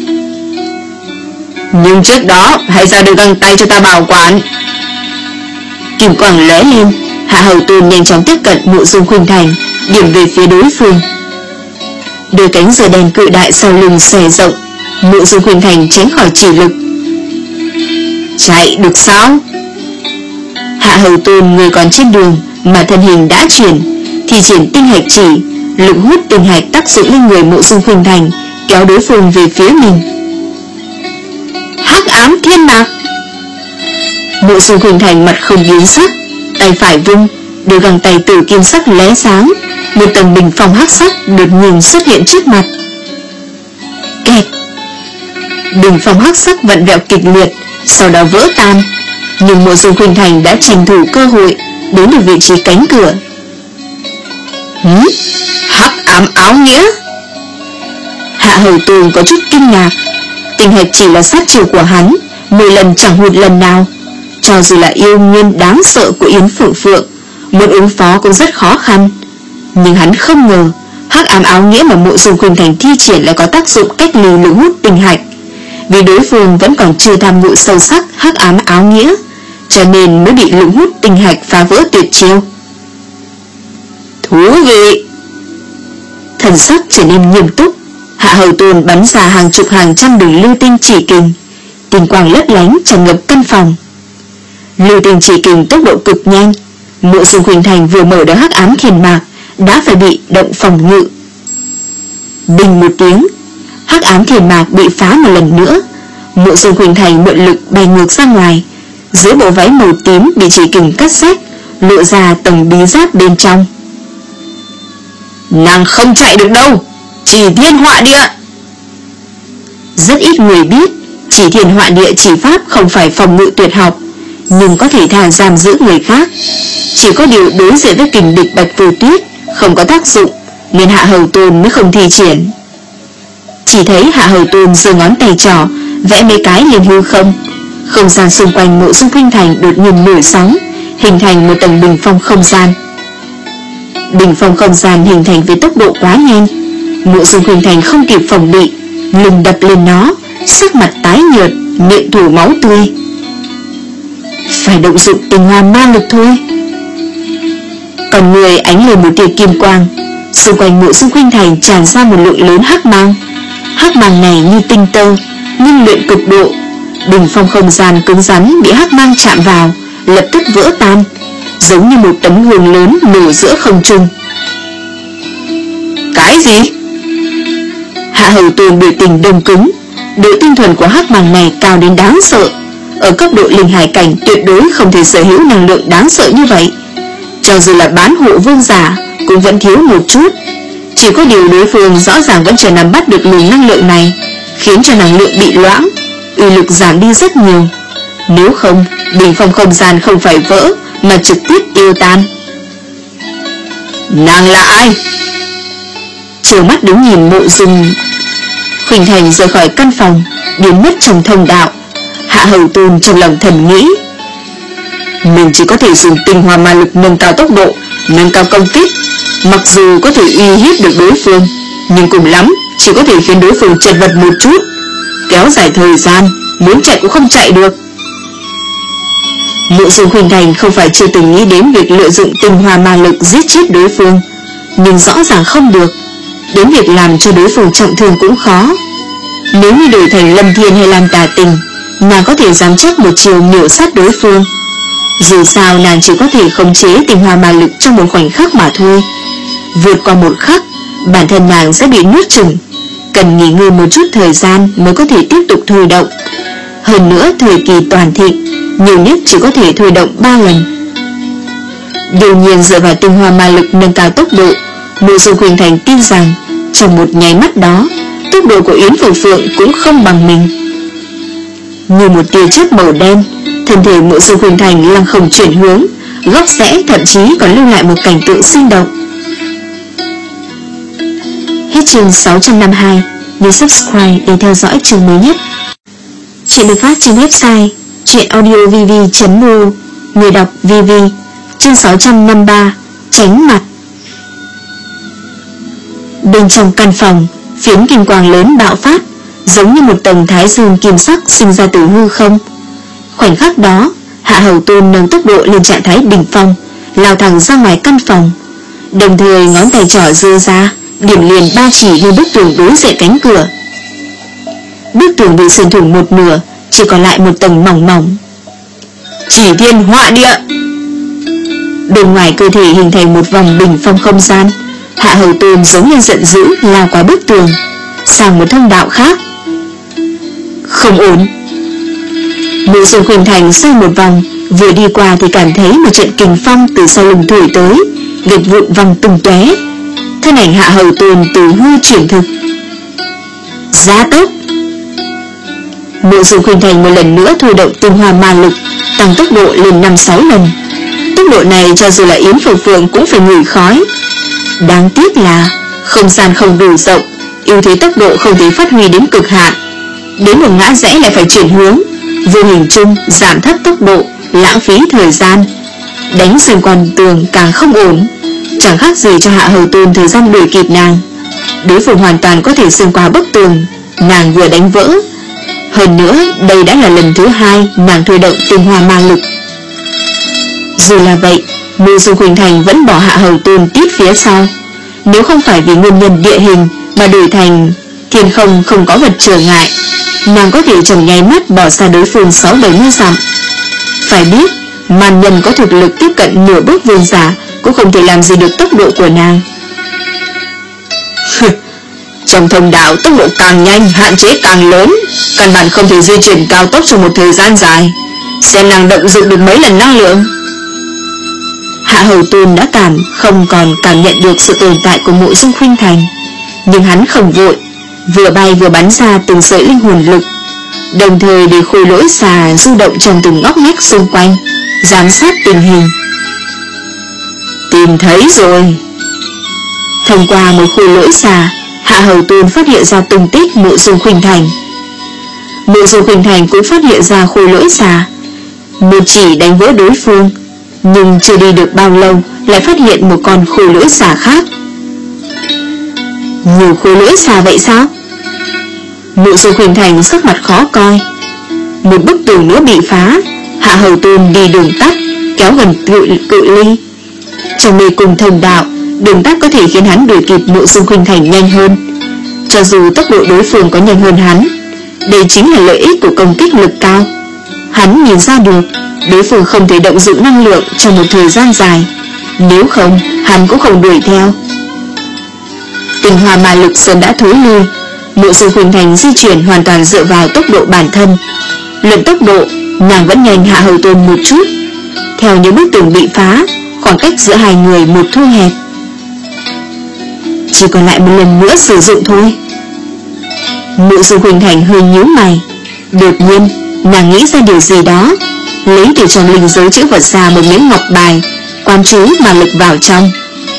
Nhưng trước đó hãy ra được găng tay cho ta bảo quản. Kim quang lóe lên, Hạ Hầu Tôn nhanh chóng tiếp cận Mộ Dung Khuynh Thành, điểm về phía đối phương. Đôi cánh giờ đèn cự đại sau lưng xòe rộng, Mộ Dung Khuynh Thành tránh khỏi chỉ lực. Chạy được sao? Hạ Hầu Tôn người còn trên đường mà thân hình đã chuyển, thì triển tinh hạch chỉ, lực hút tinh hạch tác dụng lên người Mộ Dung Khuynh Thành, kéo đối phương về phía mình. Hắc ám thiên mạc. Mộ Dung Khuynh Thành mặt không biến sắc, tay phải vung, đôi găng tay tử kim sắc lóe sáng, một tầng bình phong hắc sắc đột nhiên xuất hiện trước mặt. Kẹt. Bình phong hắc sắc vặn vẹo kịch liệt, sau đó vỡ tan. Nhưng Mộ Dung Khuynh Thành đã tranh thủ cơ hội đến được vị trí cánh cửa. Hứ? Hắc ám áo nghĩa? Hạ Hầu Tôn có chút kinh ngạc. Tinh hạch chỉ là sát chiêu của hắn, mười lần chẳng hụt lần nào. Cho dù là yêu nguyên đáng sợ của Yến Phượng Phượng, muốn ứng phó cũng rất khó khăn. Nhưng hắn không ngờ hắc ám áo nghĩa mà Mộ Dung Khuynh Thành thi triển lại có tác dụng cách ly lực hút tinh hạch. Vì đối phương vẫn còn chưa tham ngộ sâu sắc hắc ám áo nghĩa, cho nên mới bị lực hút tinh hạch phá vỡ tuyệt chiêu. Thú vị. Thần sắc trở nên nghiêm túc, Hạ Hầu Tôn bắn ra hàng chục hàng trăm đường lưu tinh chỉ kình, tinh quang lấp lánh tràn ngập căn phòng. Lưu tinh chỉ kình tốc độ cực nhanh, Mộ Dung Khuynh Thành vừa mở được hắc ám khiên mạc đã phải bị động phòng ngự. Đinh một tiếng, hắc ám khiên mạc bị phá một lần nữa. Mộ Dung Khuynh Thành mượn lực bay ngược ra ngoài, dưới bộ váy màu tím bị chỉ kình cắt rách, lộ ra tầng bí giáp bên trong. Nàng không chạy được đâu, chỉ thiên họa địa. Rất ít người biết chỉ thiên họa địa chỉ pháp không phải phòng ngự tuyệt học, nhưng có thể thả giam giữ người khác. Chỉ có điều đối diện với kình địch Bạch Vô Tuyết không có tác dụng, nên Hạ Hầu Tôn mới không thi triển. Chỉ thấy Hạ Hầu Tôn giơ ngón tay trỏ vẽ mấy cái lên hư không, không gian xung quanh Mộ Dung Khuynh Thành đột nhiên nổi sóng, hình thành một tầng bình phong không gian. Bình phong không gian hình thành với tốc độ quá nhanh, Mộ Dung Khuynh Thành không kịp phòng bị, lưng đập lên nó, sắc mặt tái nhợt, miệng thủ máu tươi. Phải động dụng tinh hoa ma lực thôi. Còn người ánh lên một tia kim quang, xung quanh Mộ Dung Khuynh Thành tràn ra một lượng lớn hắc mang. Hắc mang này như tinh tơ, nhưng luyện cực độ. Bình phong không gian cứng rắn bị hắc mang chạm vào, lập tức vỡ tan, giống như một tấm gương lớn nổ giữa không trung. Cái gì? Hạ Hầu Tôn biểu tình đông cứng. Độ tinh thuần của hắc mang này cao đến đáng sợ, ở cấp độ linh hải cảnh tuyệt đối không thể sở hữu năng lượng đáng sợ như vậy. Cho dù là bán hộ vương giả cũng vẫn thiếu một chút. Chỉ có điều đối phương rõ ràng vẫn chưa nắm bắt được luồng năng lượng này, khiến cho năng lượng bị loãng, uy lực giảm đi rất nhiều. Nếu không, bình phong không gian không phải vỡ mà trực tiếp tiêu tan. Nàng là ai? Trơ mắt đứng nhìn Mộ Dung Khuynh Thành rời khỏi căn phòng, biến mất trong thông đạo. Hạ Hầu Tôn trong lòng thầm nghĩ, mình chỉ có thể dùng tinh hoa ma lực nâng cao tốc độ, nâng cao công kích. Mặc dù có thể uy hiếp được đối phương, nhưng cùng lắm chỉ có thể khiến đối phương chật vật một chút, kéo dài thời gian, muốn chạy cũng không chạy được. Mộ Dung Khuynh Thành không phải chưa từng nghĩ đến việc lợi dụng tinh hoa ma lực giết chết đối phương, nhưng rõ ràng không được. Đến việc làm cho đối phương trọng thương cũng khó. Nếu như đổi thành Lâm Thiên hay Lam Tà Tình, nàng có thể dám chắc một chiều miểu sát đối phương. Dù sao nàng chỉ có thể khống chế tinh hoa ma lực trong một khoảnh khắc mà thôi. Vượt qua một khắc, bản thân nàng sẽ bị nuốt chửng, cần nghỉ ngơi một chút thời gian mới có thể tiếp tục thôi động. Hơn nữa thời kỳ toàn thịnh, nhiều nhất chỉ có thể thôi động ba lần. Đương nhiên dựa vào tinh hoa ma lực nâng cao tốc độ, Mộ Dung Khuynh Thành tin rằng trong một nháy mắt đó, tốc độ của Yến Phượng Phượng cũng không bằng mình. Như một tia chớp màu đen, thân thể Mộ Dung Khuynh Thành lăng không chuyển hướng, góc rẽ thậm chí còn lưu lại một cảnh tượng sinh động. Hết chương sáu trăm năm mươi hai. Nhớ subscribe để theo dõi chương mới nhất. Chuyện được phát trên website truyệnaudiovv chấm m u. Người đọc vê vê. Chương sáu trăm năm mươi ba. Tránh mặt. Bên trong căn phòng, phiến kim quang lớn bạo phát, giống như một tầng thái dương kim sắc sinh ra từ hư không. Khoảnh khắc đó, Hạ Hầu Tôn nâng tốc độ lên trạng thái đỉnh phong, lao thẳng ra ngoài căn phòng, đồng thời ngón tay trỏ giơ ra, điểm liền ba chỉ lên bức tường đối diện cánh cửa. Bức tường bị xuyên thủng một nửa, chỉ còn lại một tầng mỏng mỏng. Chỉ thiên họa địa. Bên ngoài cơ thể hình thành một vòng bình phong không gian. Hạ Hầu Tôn giống như giận dữ lao qua bức tường sang một thông đạo khác. Không ổn. Mộ Dung Khuynh Thành xoay một vòng, vừa đi qua thì cảm thấy một trận kình phong từ sau lưng thổi tới, gạch vụn văng tung tóe. Thân ảnh Hạ Hầu Tôn từ hư chuyển thực. Gia tốc. Mộ Dung Khuynh Thành một lần nữa thôi động tinh hoa ma lực, tăng tốc độ lên năm sáu lần. Tốc độ này cho dù là Yến Phượng Phượng cũng phải ngửi khói. Đáng tiếc là không gian không đủ rộng, ưu thế tốc độ không thể phát huy đến cực hạn. Đến một ngã rẽ lại phải chuyển hướng, vô hình chung giảm thấp tốc độ, lãng phí thời gian. Đánh xuyên qua tường càng không ổn, chẳng khác gì cho Hạ Hầu Tôn thời gian đuổi kịp nàng. Đối phương hoàn toàn có thể xuyên qua bức tường nàng vừa đánh vỡ. Hơn nữa, đây đã là lần thứ hai nàng thôi động tinh hoa ma lực. Dù là vậy, Mộ Dung Khuynh Thành vẫn bỏ Hạ Hầu Tôn tít phía sau. Nếu không phải vì nguyên nhân địa hình mà đổi thành thiên không không có vật trở ngại, nàng có thể trong nháy mắt bỏ xa đối phương sáu bảy mươi dặm. Phải biết, màn nhân có thực lực tiếp cận nửa bước vương giả cũng không thể làm gì được tốc độ của nàng. Trong thông đạo tốc độ càng nhanh, hạn chế càng lớn, căn bản không thể di chuyển cao tốc trong một thời gian dài. Xem nàng động dụng được mấy lần năng lượng. Hạ Hầu Tôn đã cảm không còn cảm nhận được sự tồn tại của Mộ Dung Khuynh Thành, nhưng hắn không vội, vừa bay vừa bắn ra từng sợi linh hồn lực, đồng thời để khôi lỗi xà du động trong từng ngóc ngách xung quanh, giám sát tình hình. Tìm thấy rồi. Thông qua một khôi lỗi xà, Hạ Hầu Tôn phát hiện ra tung tích Mộ Dung Khuynh Thành. Mộ Dung Khuynh Thành cũng phát hiện ra khôi lỗi xà, một chỉ đánh vỡ đối phương, nhưng chưa đi được bao lâu lại phát hiện một con khôi lỗi xà khác. Nhiều khôi lỗi xà vậy sao? Mộ Dung Khuynh Thành sắc mặt khó coi. Một bức tường nữa bị phá, Hạ Hầu Tôn đi đường tắt, kéo gần cự, cự ly. Trong mê cung thông đạo, đường tắt có thể khiến hắn đuổi kịp Mộ Dung Khuynh Thành nhanh hơn. Cho dù tốc độ đối phương có nhanh hơn hắn, đây chính là lợi ích của công kích lực cao. Hắn nhìn ra được đối phương không thể động dụng năng lượng trong một thời gian dài, nếu không hắn cũng không đuổi theo. Tinh hoa ma lực sơn đã thối lui, Mộ Dung Khuynh Thành di chuyển hoàn toàn dựa vào tốc độ bản thân. Luận tốc độ, nàng vẫn nhanh Hạ Hầu Tôn một chút. Theo những bức tường bị phá, khoảng cách giữa hai người một thu hẹp. Chỉ còn lại một lần nữa sử dụng thôi. Mộ Dung Khuynh Thành hơi nhíu mày. Đột nhiên nàng nghĩ ra điều gì đó, lấy từ trong linh giới chữ vật ra một miếng ngọc bài, quan chú mà lực vào trong.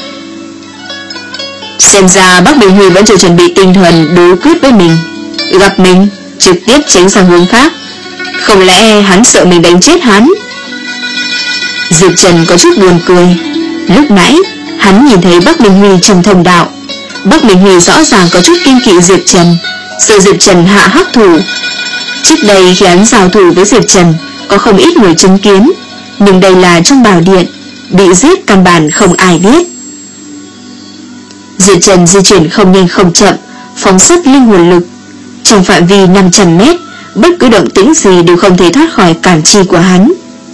Xem ra Bắc Bình Huy vẫn chưa chuẩn bị tinh thần đối quyết với mình. Gặp mình trực tiếp tránh sang hướng khác. Không lẽ hắn sợ mình đánh chết hắn? Diệp Trần có chút buồn cười. Lúc nãy hắn nhìn thấy Bắc Bình Huy trong thông đạo. Bắc Bình Huy rõ ràng có chút kiêng kỵ Diệp Trần, sợ Diệp Trần hạ hắc thủ. Trước đây khi hắn giao thủ với Diệp Trần, có không ít người chứng kiến, nhưng đây là trong bảo điện, bị giết căn bản không ai biết. Diệp Trần di chuyển không nhanh không chậm, phóng xuất linh hồn lực. Trong phạm vi năm trăm mét, bất cứ động tĩnh gì đều không thể thoát khỏi cảm chi của hắn.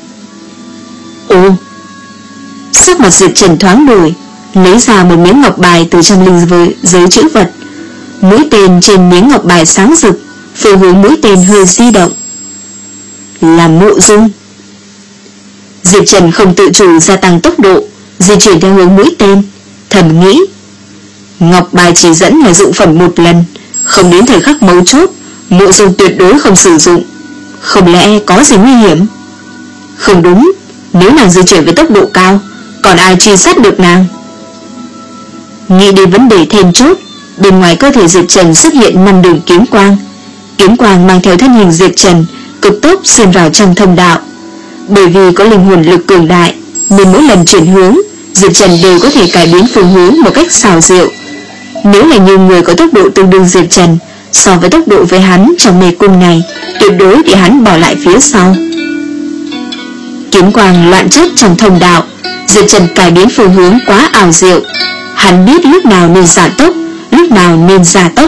Ồ! Sắc mặt Diệp Trần thoáng đổi, lấy ra một miếng ngọc bài từ trong linh giới chữ vật. Mũi tên trên miếng ngọc bài sáng rực, phương hướng mũi tên hơi di động. Là Mộ Dung. Diệp Trần không tự chủ gia tăng tốc độ, di chuyển theo hướng mũi tên, thầm nghĩ, ngọc bài chỉ dẫn là dụng phẩm một lần, không đến thời khắc mấu chốt, Mộ Dung tuyệt đối không sử dụng. Không lẽ có gì nguy hiểm? Không đúng, nếu nàng di chuyển với tốc độ cao, còn ai truy sát được nàng? Nghĩ đến vấn đề then chốt, bên ngoài cơ thể Diệp Trần xuất hiện năm đường kiếm quang. Kiếm quang mang theo thân hình Diệp Trần cực tốc xuyên vào trong thông đạo. Bởi vì có linh hồn lực cường đại, nên mỗi lần chuyển hướng, Diệp Trần đều có thể cải biến phương hướng một cách xảo diệu. Nếu là như người có tốc độ tương đương Diệp Trần, so với tốc độ với hắn trong mê cung này, tuyệt đối bị hắn bỏ lại phía sau. Kiếm quang loạn chất trong thông đạo, Diệp Trần cải biến phương hướng quá ảo diệu. Hắn biết lúc nào nên giảm tốc, lúc nào nên gia tốc.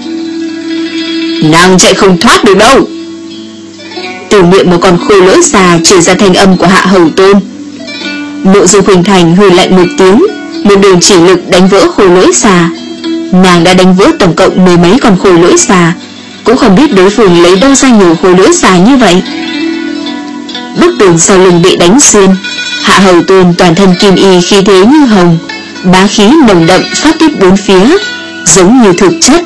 Nàng chạy không thoát được đâu. Từ miệng một con khôi lỗi già truyền ra thanh âm của Hạ Hầu Tôn. Mộ Dung Khuynh Thành hừ lạnh một tiếng, một đường chỉ lực đánh vỡ khôi lỗi già. Nàng đã đánh vỡ tổng cộng mười mấy con khôi lỗi già, cũng không biết đối phương lấy đâu ra nhiều khôi lỗi già như vậy. Bức tường sau lưng bị đánh xuyên. Hạ Hầu Tôn toàn thân kim y khí thế như hồng, bá khí nồng đậm phát tiết bốn phía, giống như thực chất.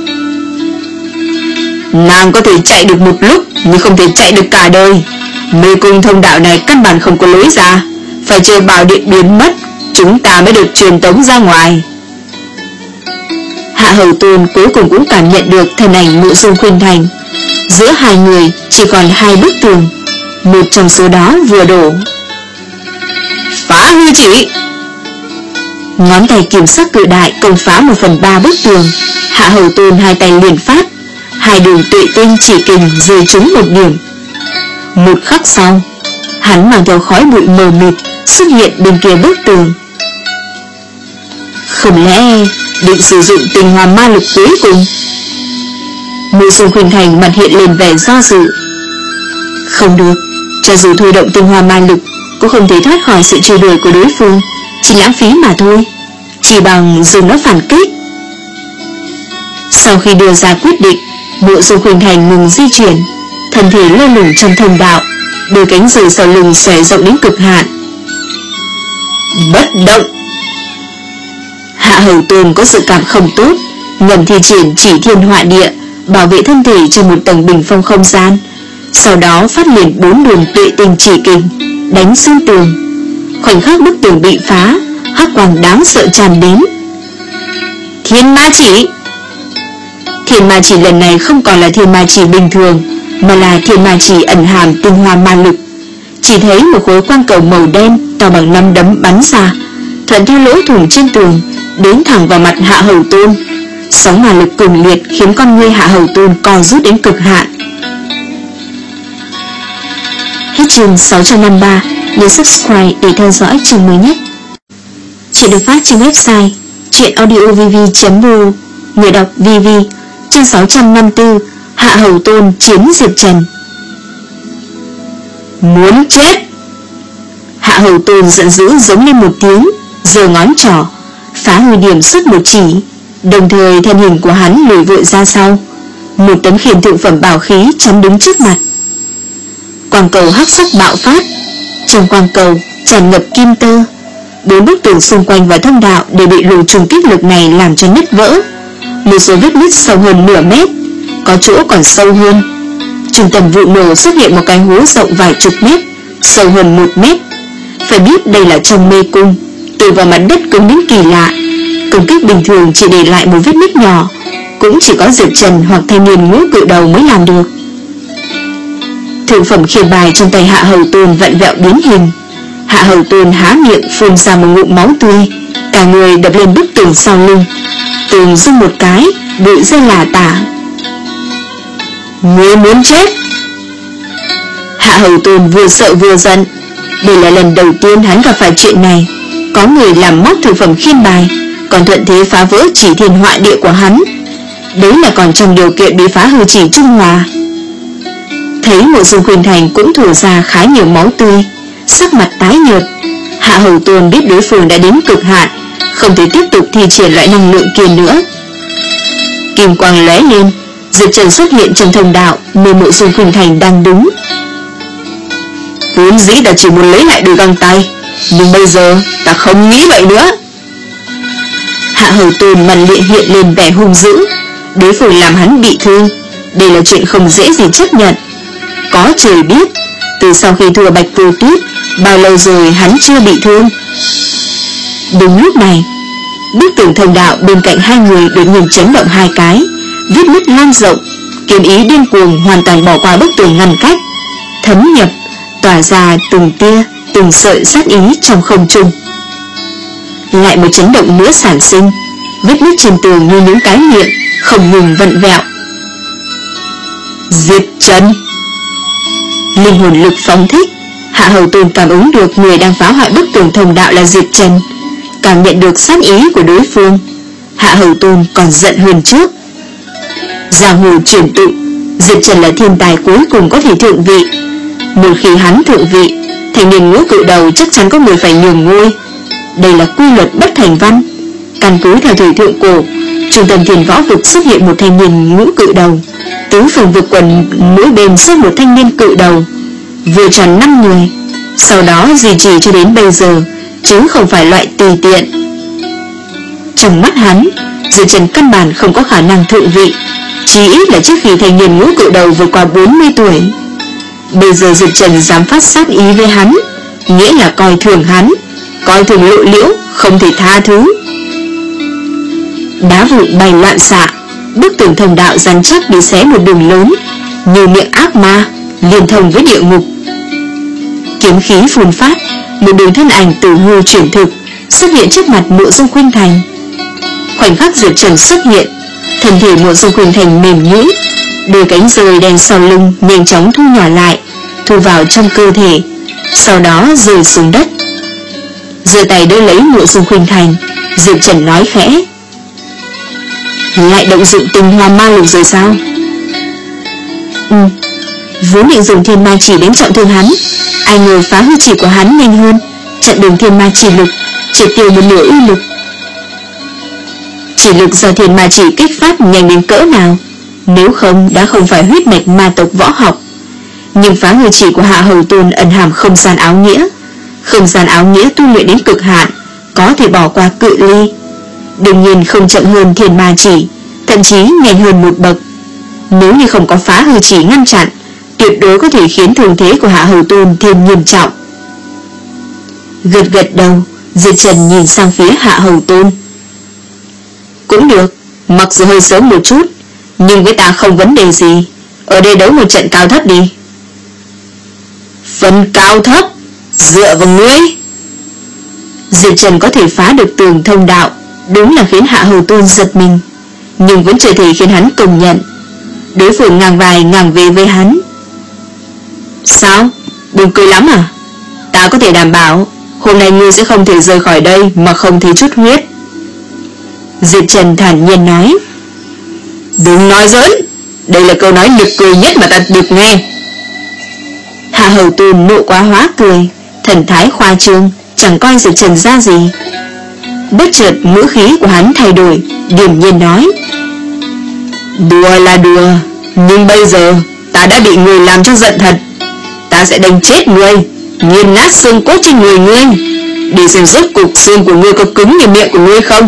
Nàng có thể chạy được một lúc, nhưng không thể chạy được cả đời. Mê cung thông đạo này căn bản không có lối ra, phải chờ bảo điện biến mất, chúng ta mới được truyền tống ra ngoài. Hạ Hầu Tôn cuối cùng cũng cảm nhận được thân ảnh Mộ Dung Khuynh Thành. Giữa hai người chỉ còn hai bức tường, một trong số đó vừa đổ. Phá hư chỉ. Ngón tay kiểm soát cự đại công phá một phần ba bức tường. Hạ Hầu Tôn hai tay liền phát, hai đường tuệ tinh chỉ kình rơi trúng một điểm. Một khắc sau, hắn mang theo khói bụi mờ mịt xuất hiện bên kia bức tường. Không lẽ định sử dụng tinh hoa ma lực cuối cùng? Mộ Dung Khuynh Thành mặt hiện lên vẻ do dự. Không được, cho dù thôi động tinh hoa ma lực cũng không thể thoát khỏi sự truy đuổi của đối phương, chỉ lãng phí mà thôi, chỉ bằng dùng nó phản kích. Sau khi đưa ra quyết định, Mộ Dung Khuynh Thành ngừng di chuyển, thân thể lơ lửng trong thông đạo, đôi cánh rời sau lưng xòe rộng đến cực hạn. Bất động. Hạ Hầu Tôn có sự cảm không tốt, ngầm thi triển chỉ thiên họa địa, bảo vệ thân thể trong một tầng bình phong không gian. Sau đó phát liền bốn đường tuệ tinh chỉ kình đánh xuyên tường. Khoảnh khắc bức tường bị phá, hắc quang đáng sợ tràn đến. Thiên ma chỉ. Thiên ma chỉ lần này không còn là thiên ma chỉ bình thường, mà là thiên ma chỉ ẩn hàm tinh hoa ma lực. Chỉ thấy một khối quang cầu màu đen to bằng nắm đấm bắn ra, thuận theo lỗ thủng trên tường đến thẳng vào mặt Hạ Hầu Tôn. Sóng ma lực cường liệt khiến con ngươi Hạ Hầu Tôn co rút đến cực hạn. Hết chương sáu trăm năm mươi ba. Nhớ subscribe để theo dõi chương mới nhất. Chuyện được phát trên website truyệnaudiovv chấm ru. Người đọc vê vê. Chương sáu trăm năm mươi tư. Hạ Hầu Tôn chiến Diệp Trần. Muốn chết. Hạ Hầu Tôn giận dữ giống lên một tiếng, giơ ngón trỏ phá hư điểm xuất một chỉ, đồng thời thân hình của hắn lùi vội ra sau. Một tấm khiên thượng phẩm bảo khí chắn đứng trước mặt. Quang cầu hắc sắc bạo phát, trong quang cầu tràn ngập kim tơ. Bốn bức tường xung quanh và thông đạo đều bị luồng trùng kích lực này làm cho nứt vỡ. Một số vết nứt sâu hơn nửa mét, có chỗ còn sâu hơn. Trung tâm vụ nổ xuất hiện một cái hố rộng vài chục mét, sâu hơn một mét. Phải biết đây là trong mê cung, từ vào mặt đất cứng đến kỳ lạ. Công kích bình thường chỉ để lại một vết nứt nhỏ, cũng chỉ có Diệp Trần hoặc thanh niên ngũ cự đầu mới làm được. Thượng phẩm khiên bài trong tay Hạ Hầu Tôn vặn vẹo biến hình. Hạ Hầu Tôn há miệng phun ra một ngụm máu tươi, cả người đập lên bức tường sau lưng. Tường rung một cái, bụi rơi lả tả. Ngươi muốn chết. Hạ Hầu Tôn vừa sợ vừa giận. Đây là lần đầu tiên hắn gặp phải chuyện này. Có người làm móc thượng phẩm khiên bài, còn thuận thế phá vỡ chỉ thiên họa địa của hắn. Đấy là còn trong điều kiện bị phá hư chỉ trung hòa. Thấy Mộ Dung Khuynh Thành cũng thổ ra khá nhiều máu tươi, sắc mặt tái nhợt. Hạ Hầu Tôn biết đối phương đã đến cực hạn, không thể tiếp tục thi triển loại năng lượng kia nữa. Kim quang lóe lên, Diệp Trần xuất hiện trong thông đạo nơi Mộ Dung Khuynh Thành đang đứng. Vốn dĩ ta chỉ muốn lấy lại đôi găng tay, nhưng bây giờ ta không nghĩ vậy nữa. Hạ Hầu Tôn mặt liền hiện lên vẻ hung dữ. Đối phương làm hắn bị thương, đây là chuyện không dễ gì chấp nhận. Có trời biết, từ sau khi thua Bạch Vô Tuyết, bao lâu rồi hắn chưa bị thương. Đúng lúc này, bức tường thông đạo bên cạnh hai người đột nhiên chấn động hai cái, vết nứt lan rộng, kiếm ý điên cuồng hoàn toàn bỏ qua bức tường ngăn cách, thấm nhập, tỏa ra từng tia, từng sợi sát ý trong không trung. Lại một chấn động nữa sản sinh, vết nứt trên tường như những cái miệng không ngừng vặn vẹo. Diệp Trần! Linh hồn lực phóng thích, Hạ Hầu Tôn cảm ứng được người đang phá hoại bức tường thông đạo là Diệp Trần, cảm nhận được sát ý của đối phương. Hạ Hầu Tôn còn giận hơn trước. Giang hồ chuyển tụ, Diệp Trần là thiên tài cuối cùng có thể thượng vị. Một khi hắn thượng vị, thành niên ngũ cự đầu chắc chắn có người phải nhường ngôi. Đây là quy luật bất thành văn. Căn cứ theo thời thượng cổ, trung tâm Thiên Võ vực xuất hiện một thanh niên ngũ cự đầu, tứ phương vực quần mỗi bên xuất một thanh niên cự đầu, vừa tròn năm người. Sau đó duy trì cho đến bây giờ, chứ không phải loại tùy tiện. Trong mắt hắn, Diệp Trần căn bản không có khả năng thượng vị, chỉ ít là trước khi thanh niên ngũ cự đầu vượt qua bốn mươi tuổi. Bây giờ Diệp Trần dám phát sát ý với hắn, nghĩa là coi thường hắn, coi thường Lộ Liễu, không thể tha thứ. Đá vụn bay loạn xạ, bức tường thông đạo rắn chắc bị xé một đường lớn, như miệng ác ma liên thông với địa ngục. Kiếm khí phun phát, một đường thân ảnh từ hư chuyển thực xuất hiện trước mặt Mộ Dung Khuynh Thành. Khoảnh khắc Diệp Trần xuất hiện, thân thể Mộ Dung Khuynh Thành mềm nhũn, đôi cánh rơi đen sau lưng nhanh chóng thu nhỏ lại, thu vào trong cơ thể, sau đó rơi xuống đất. Giơ tay đỡ lấy Mộ Dung Khuynh Thành, Diệp Trần nói khẽ: lại động dụng tinh hoa ma lục rồi sao? Ừ, vốn định dùng thiên ma chỉ đến trọng thương hắn, ai ngờ phá hư chỉ của hắn nhanh hơn, chặn đường thiên ma chỉ lực, triệt tiêu một nửa uy lực. Chỉ lực do thiên ma chỉ kích phát nhanh đến cỡ nào, nếu không đã không phải huyết mạch ma tộc võ học. Nhưng phá hư chỉ của Hạ Hầu Tôn ẩn hàm không gian áo nghĩa, không gian áo nghĩa tu luyện đến cực hạn, có thể bỏ qua cự ly, đương nhiên không chậm hơn thiên ma chỉ, thậm chí nhanh hơn một bậc. Nếu như không có phá hư chỉ ngăn chặn, tuyệt đối có thể khiến thương thế của Hạ Hầu Tôn thêm nghiêm trọng. Gật gật đầu, Diệp Trần nhìn sang phía Hạ Hầu Tôn. Cũng được, mặc dù hơi sớm một chút, nhưng với ta không vấn đề gì. Ở đây đấu một trận cao thấp đi. Phần cao thấp dựa vào ngươi. Diệp Trần có thể phá được tường thông đạo, đúng là khiến Hạ Hầu Tôn giật mình, nhưng vẫn chưa thể khiến hắn công nhận. Đối phương ngang vai ngang về với hắn. Sao? Buồn cười lắm à? Ta có thể đảm bảo hôm nay ngươi sẽ không thể rời khỏi đây mà không thấy chút huyết. Diệp Trần thản nhiên nói. Đừng nói giỡn, đây là câu nói nực cười nhất mà ta được nghe. Hạ Hầu Tôn nộ quá hóa cười, thần thái khoa trương, chẳng coi Diệp Trần ra gì. Bất chợt ngữ khí của hắn thay đổi, điềm nhiên nói. Đùa là đùa, nhưng bây giờ ta đã bị người làm cho giận thật. Ta sẽ đánh chết ngươi, nghiền nát xương cốt trên người ngươi, để xem rốt cục xương của ngươi có cứng như miệng của ngươi không.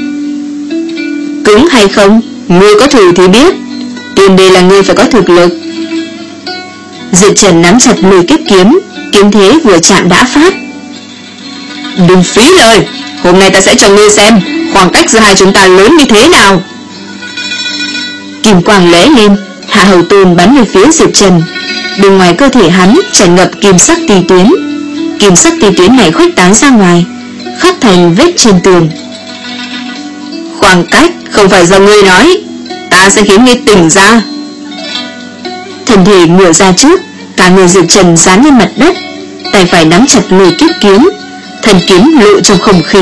Cứng hay không, ngươi có thử thì biết. Tiền đề là ngươi phải có thực lực. Diệp Trần nắm chặt lùi kiếp kiếm, kiếm thế vừa chạm đã phát. Đừng phí lời, hôm nay ta sẽ cho ngươi xem khoảng cách giữa hai chúng ta lớn như thế nào. Kim quang lóe lên, Hạ Hầu Tôn bắn về phía Diệp Trần. Bên ngoài cơ thể hắn tràn ngập kim sắc tì tuyến. Kim sắc tì tuyến này khuếch tán ra ngoài, khắc thành vết trên tường. Khoảng cách không phải do ngươi nói, ta sẽ khiến ngươi tỉnh ra. Thân thể ngửa ra trước, cả người Diệp Trần dán lên mặt đất, tay phải nắm chặt lùi kiếp kiếm, thần kiếm lộ trong không khí.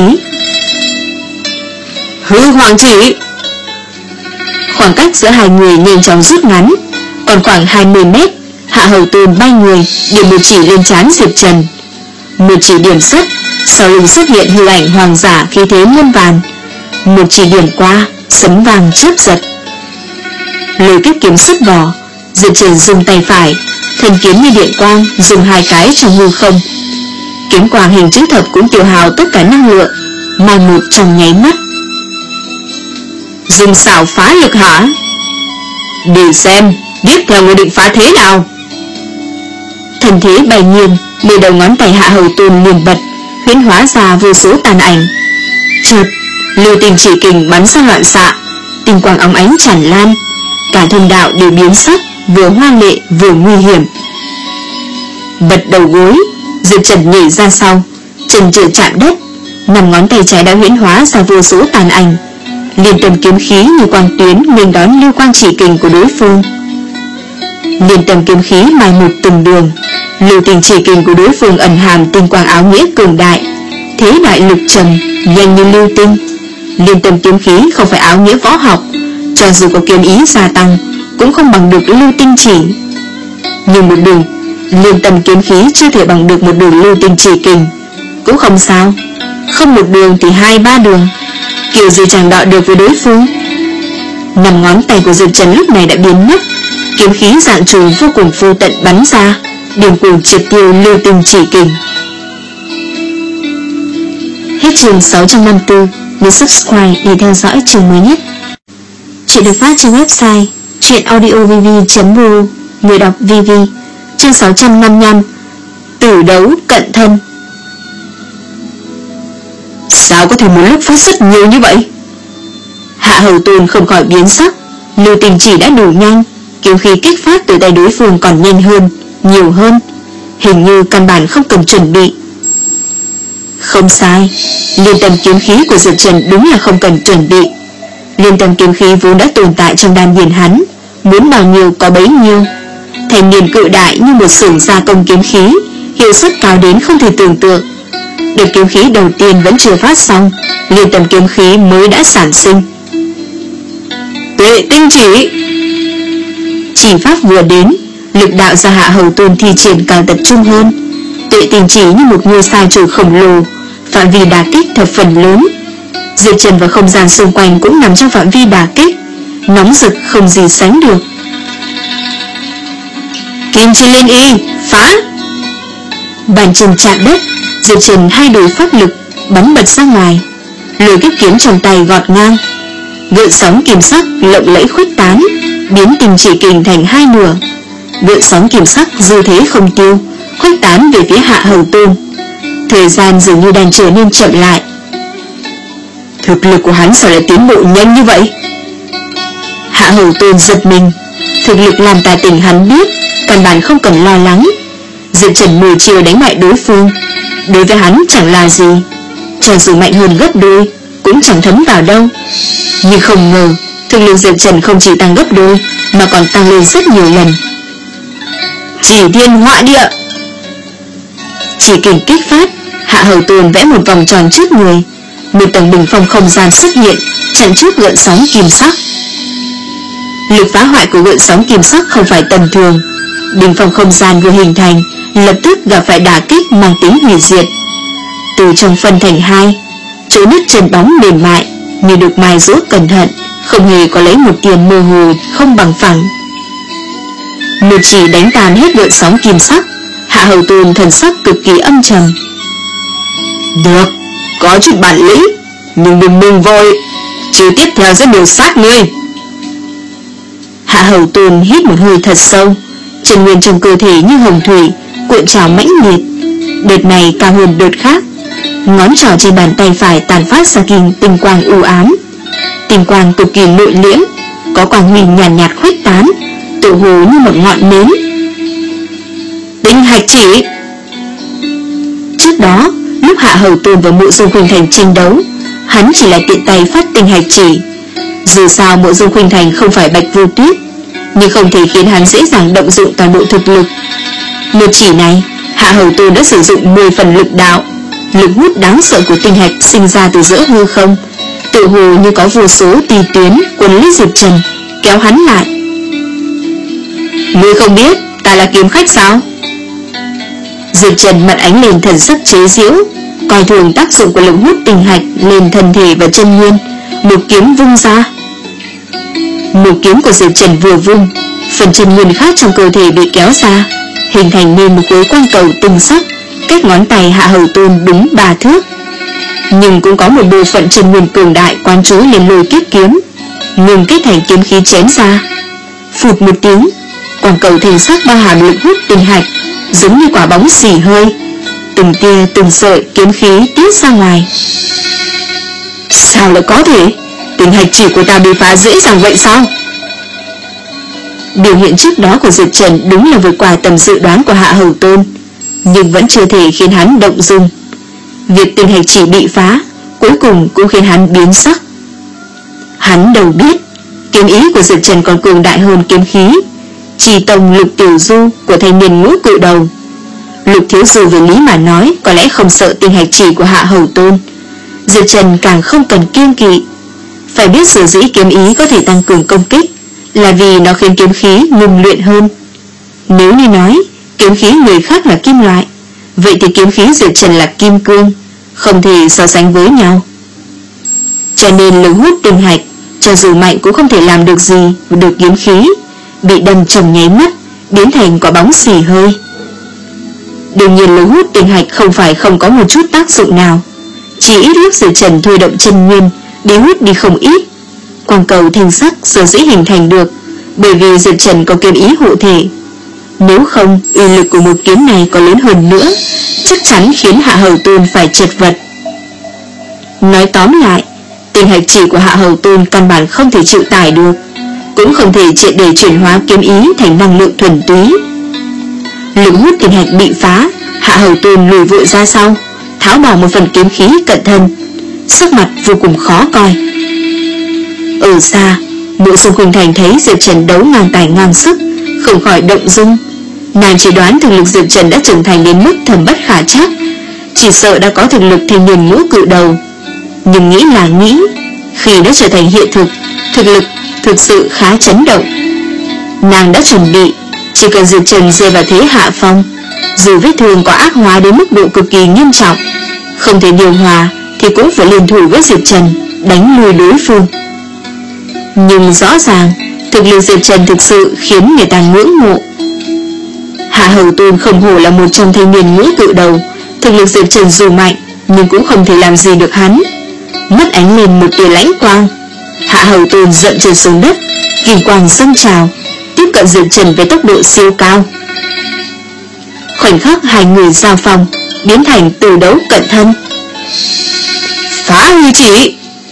Hư hoàng chỉ. Khoảng cách giữa hai người nhanh chóng rút ngắn, còn khoảng hai mươi mét. Hạ Hầu Tôn bay người điểm một chỉ lên trán Diệp Trần. Một chỉ điểm xuất, sau lưng xuất hiện hư ảnh hoàng giả khí thế muôn vàn. Một chỉ điểm qua, sấm vàng chớp giật. Lôi kiếp kiếm xuất vỏ, Diệp Trần dùng tay phải Thần kiếm như điện quang dùng hai cái trong hư không. Kiếm quang hình chữ thập cũng tiêu hao tất cả năng lượng, mai một trong nháy mắt. Dùng xảo phá lực hả? Để xem tiếp theo người định phá thế nào. Thần thế bay nghiêng, mười đầu ngón tay Hạ Hầu Tôn liền bật, huyễn hóa ra vô số tàn ảnh. Chợt, lưu tình chỉ kình bắn ra loạn xạ, tinh quang óng ánh tràn lan, cả thông đạo đều biến sắc, vừa hoa lệ vừa nguy hiểm. Bật đầu gối, Diệp Trần nhảy ra sau, chân chưa chạm đất, năm ngón tay trái đã huyễn hóa ra vô số tàn ảnh, liên tâm kiếm khí như quang tuyến nghênh đón lưu quang chỉ kình của đối phương. Liên tâm kiếm khí mai một từng đường, lưu tình chỉ kình của đối phương ẩn hàm tinh quang áo nghĩa cường đại, thế đại lực trầm, nhanh như lưu tinh. Liên tâm kiếm khí không phải áo nghĩa võ học, cho dù có kiếm ý gia tăng cũng không bằng được lưu tinh chỉ. Nhưng một đường liên tâm kiếm khí chưa thể bằng được một đường lưu tinh chỉ kình, cũng không sao, không một đường thì hai ba đường, kiểu gì chẳng đọ được với đối phương. Năm ngón tay của Diệp Trần lúc này đã biến mất, kiếm khí dạng trùng vô cùng vô tận bắn ra, điên cuồng triệt tiêu lưu tinh chỉ kình. Hết chương sáu trăm năm mươi tư. Nhớ subscribe để theo dõi chương mới nhất. Chuyện được phát trên website truyệnaudiovv chấm r u. Người đọc vê vê. Chương sáu trăm năm mươi lăm. Tử đấu cận thân. Sao có thể một lúc phát rất nhiều như vậy? Hạ Hầu Tôn không khỏi biến sắc. Lưu tình chỉ đã đủ nhanh, kiếm khí kích phát từ tay đối phương còn nhanh hơn, nhiều hơn, hình như căn bản không cần chuẩn bị. Không sai, liên tâm kiếm khí của Diệp Trần đúng là không cần chuẩn bị. Liên tâm kiếm khí vốn đã tồn tại trong đan điền hắn, muốn bao nhiêu có bấy nhiêu. Thành niên cự đại như một xưởng gia công kiếm khí, hiệu suất cao đến không thể tưởng tượng. Đợt kiếm khí đầu tiên vẫn chưa phát xong, liên tâm kiếm khí mới đã sản sinh. Tuệ tinh chỉ. Chỉ pháp vừa đến, lực đạo do Hạ Hầu Tôn thi triển càng tập trung hơn. Tuệ tinh chỉ như một ngôi sao trời khổng lồ, phạm vi đả kích thập phần lớn. Diệp Trần và không gian xung quanh cũng nằm trong phạm vi đả kích, nóng rực không gì sánh được. Kim Chi Liên Y, phá! Bàn chân chạm đất, Diệp Trần hai đùi pháp lực bắn bật ra ngoài, lôi kiếp kiếm trong tay gọt ngang, gợn sóng kim sắc lộng lẫy khuếch tán, biến tình chỉ kình thành hai nửa. Gợn sóng kim sắc dư thế không tiêu, khuếch tán về phía Hạ Hầu Tôn. Thời gian dường như đang trở nên chậm lại. Thực lực của hắn sao lại tiến bộ nhanh như vậy? Hạ Hầu Tôn giật mình. Thực lực làm tà tình hắn biết, căn bản không cần lo lắng. Diệp Trần mười chiều đánh bại đối phương, đối với hắn chẳng là gì, cho dù mạnh hơn gấp đôi cũng chẳng thấm vào đâu. Nhưng không ngờ thực lực Diệp Trần không chỉ tăng gấp đôi mà còn tăng lên rất nhiều lần. Chỉ thiên họa địa. Chỉ kình kích phát, Hạ Hầu Tôn vẽ một vòng tròn trước người, một tầng bình phong không gian xuất hiện chặn trước gợn sóng kim sắc. Lực phá hoại của gợn sóng kim sắc không phải tầm thường. Bình phong không gian vừa hình thành, lập tức gặp phải đả kích mang tính hủy diệt. Từ trong phân thành hai, chỗ nứt chân bóng mềm mại như được mài giũa cẩn thận, không hề có lấy một tiền mơ hồ không bằng phẳng. Một chỉ đánh tan hết gợn sóng kim sắc. Hạ Hầu Tôn thần sắc cực kỳ âm trầm. Được, có chút bản lĩnh, nhưng đừng mừng vội, chiêu tiếp theo sẽ điều sát ngươi. Hạ Hầu Tôn hít một hơi thật sâu, chân nguyên trong cơ thể như hồng thủy cuộn trào mãnh liệt. Đợt này cao hơn đợt khác, ngón trỏ trên bàn tay phải tàn phát ra kinh tinh quang u ám. Tinh quang cực kỳ nội liễm, có quang huy nhàn nhạt, nhạt khuếch tán, tự hồ như một ngọn nến. Tinh hạch chỉ. Trước đó, lúc Hạ Hầu Tôn và Mộ Dung Khuynh Thành tranh đấu, hắn chỉ là tiện tay phát tinh hạch chỉ. Dù sao Mộ Dung Khuynh Thành không phải Bạch Vô Tuyết, nhưng không thể khiến hắn dễ dàng động dụng toàn bộ thực lực. Một chỉ này, Hạ Hầu Tôn đã sử dụng mười phần lực đạo. Lực hút đáng sợ của tinh hạch sinh ra từ giữa hư không, tự hồ như có vô số tì tuyến quấn lấy Diệp Trần, kéo hắn lại. Ngươi không biết ta là kiếm khách sao? Diệp Trần mặt ánh lên thần sắc chế giễu, coi thường tác dụng của lực hút tinh hạch lên thân thể và chân nguyên, một kiếm vung ra. Một kiếm của Diệp Trần vừa vung, phần chân nguyên khác trong cơ thể bị kéo ra, hình thành nên một khối quang cầu tinh sắc, cách ngón tay Hạ Hầu Tôn đúng ba thước. Nhưng cũng có một bộ phận chân nguyên cường đại quán trú lên lôi kiếp kiếm, ngừng kết thành kiếm khí chém ra. Phụt một tiếng, quang cầu hình sắc bao hàm lực hút tinh hạch, giống như quả bóng xì hơi, từng tia từng sợi kiếm khí tiết ra ngoài. Sao lại có thể? Tinh hạch chỉ của ta bị phá dễ dàng vậy sao? Biểu hiện trước đó của Diệp Trần đúng là vượt qua tầm dự đoán của Hạ Hầu Tôn, nhưng vẫn chưa thể khiến hắn động dung. Việc tinh hạch chỉ bị phá cuối cùng cũng khiến hắn biến sắc. Hắn đâu biết kiếm ý của Diệp Trần còn cường đại hơn kiếm khí Chỉ tông Lục Tiểu Du của thanh niên ngũ cự đầu. Lục thiếu du về lý mà nói có lẽ không sợ tinh hạch chỉ của Hạ Hầu Tôn. Diệp Trần càng không cần kiêng kỵ. Phải biết sở dĩ kiếm ý có thể tăng cường công kích là vì nó khiến kiếm khí ngưng luyện hơn. Nếu như nói kiếm khí người khác là kim loại, vậy thì kiếm khí Diệp Trần là kim cương, không thể so sánh với nhau. Cho nên lực hút tinh hạch cho dù mạnh cũng không thể làm được gì được kiếm khí, bị đâm trong nháy mắt biến thành quả bóng xì hơi. Đương nhiên lực hút tinh hạch không phải không có một chút tác dụng nào, chỉ ít lúc Diệp Trần thôi động chân nguyên để hút đi không ít. Quang cầu thanh sắc sở dĩ hình thành được bởi vì Diệp Trần có kiếm ý hộ thể. Nếu không, uy lực của một kiếm này có lớn hơn nữa, chắc chắn khiến Hạ Hầu Tôn phải chật vật. Nói tóm lại, tinh hạch chỉ của Hạ Hầu Tôn căn bản không thể chịu tải được, cũng không thể triệt để chuyển hóa kiếm ý thành năng lượng thuần túy. Lực hút tinh hạch bị phá, Hạ Hầu Tôn lùi vội ra sau, tháo bỏ một phần kiếm khí cận thân, sắc mặt vô cùng khó coi. Ở xa, Mộ Dung Khuynh Thành thấy Diệp Trần đấu ngang tài ngang sức, không khỏi động dung. Nàng chỉ đoán thực lực Diệp Trần đã trưởng thành đến mức thầm bất khả trắc, chỉ sợ đã có thực lực thanh niên ngũ cự đầu. Nhưng nghĩ là nghĩ, khi đã trở thành hiện thực, thực lực thực sự khá chấn động. Nàng đã chuẩn bị, chỉ cần Diệp Trần rơi vào thế hạ phong, dù vết thương có ác hóa đến mức độ cực kỳ nghiêm trọng, không thể điều hòa thì cũng phải liên thủ với Diệp Trần đánh lùi đối phương. Nhưng rõ ràng thực lực Diệp Trần thực sự khiến người ta ngưỡng mộ. Hạ Hầu Tôn không hổ là một trong thanh niên ngũ cự đầu, thực lực Diệp Trần dù mạnh nhưng cũng không thể làm gì được hắn. Mắt ánh lên một tia lãnh quang, Hạ Hầu Tôn dậm chân xuống đất, kim quang dâng trào, tiếp cận Diệp Trần với tốc độ siêu cao. Khoảnh khắc hai người giao phong biến thành từ đấu cận thân. Phá hư chỉ!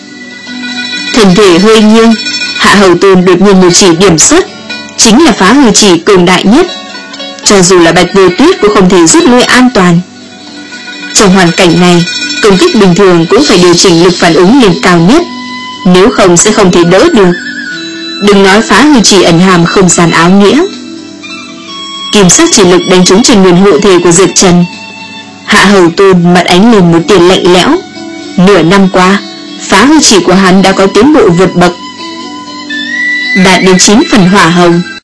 Thân thể hơi nghiêng, Hạ Hầu Tôn đột nhiên một chỉ điểm xuất, chính là phá hư chỉ cường đại nhất. Cho dù là Bạch Vô Tuyết cũng không thể rút lui an toàn. Trong hoàn cảnh này, công kích bình thường cũng phải điều chỉnh lực phản ứng lên cao nhất, nếu không sẽ không thể đỡ được. Đừng nói phá hư chỉ ẩn hàm không gian áo nghĩa. Kim sắc chỉ lực đánh trúng trên nguyên hộ thể của Diệp Trần. Hạ Hầu Tôn mặt ánh lên một tia lạnh lẽo. Nửa năm qua, phá hư chỉ của hắn đã có tiến bộ vượt bậc, đạt đến chín phần hỏa hồng.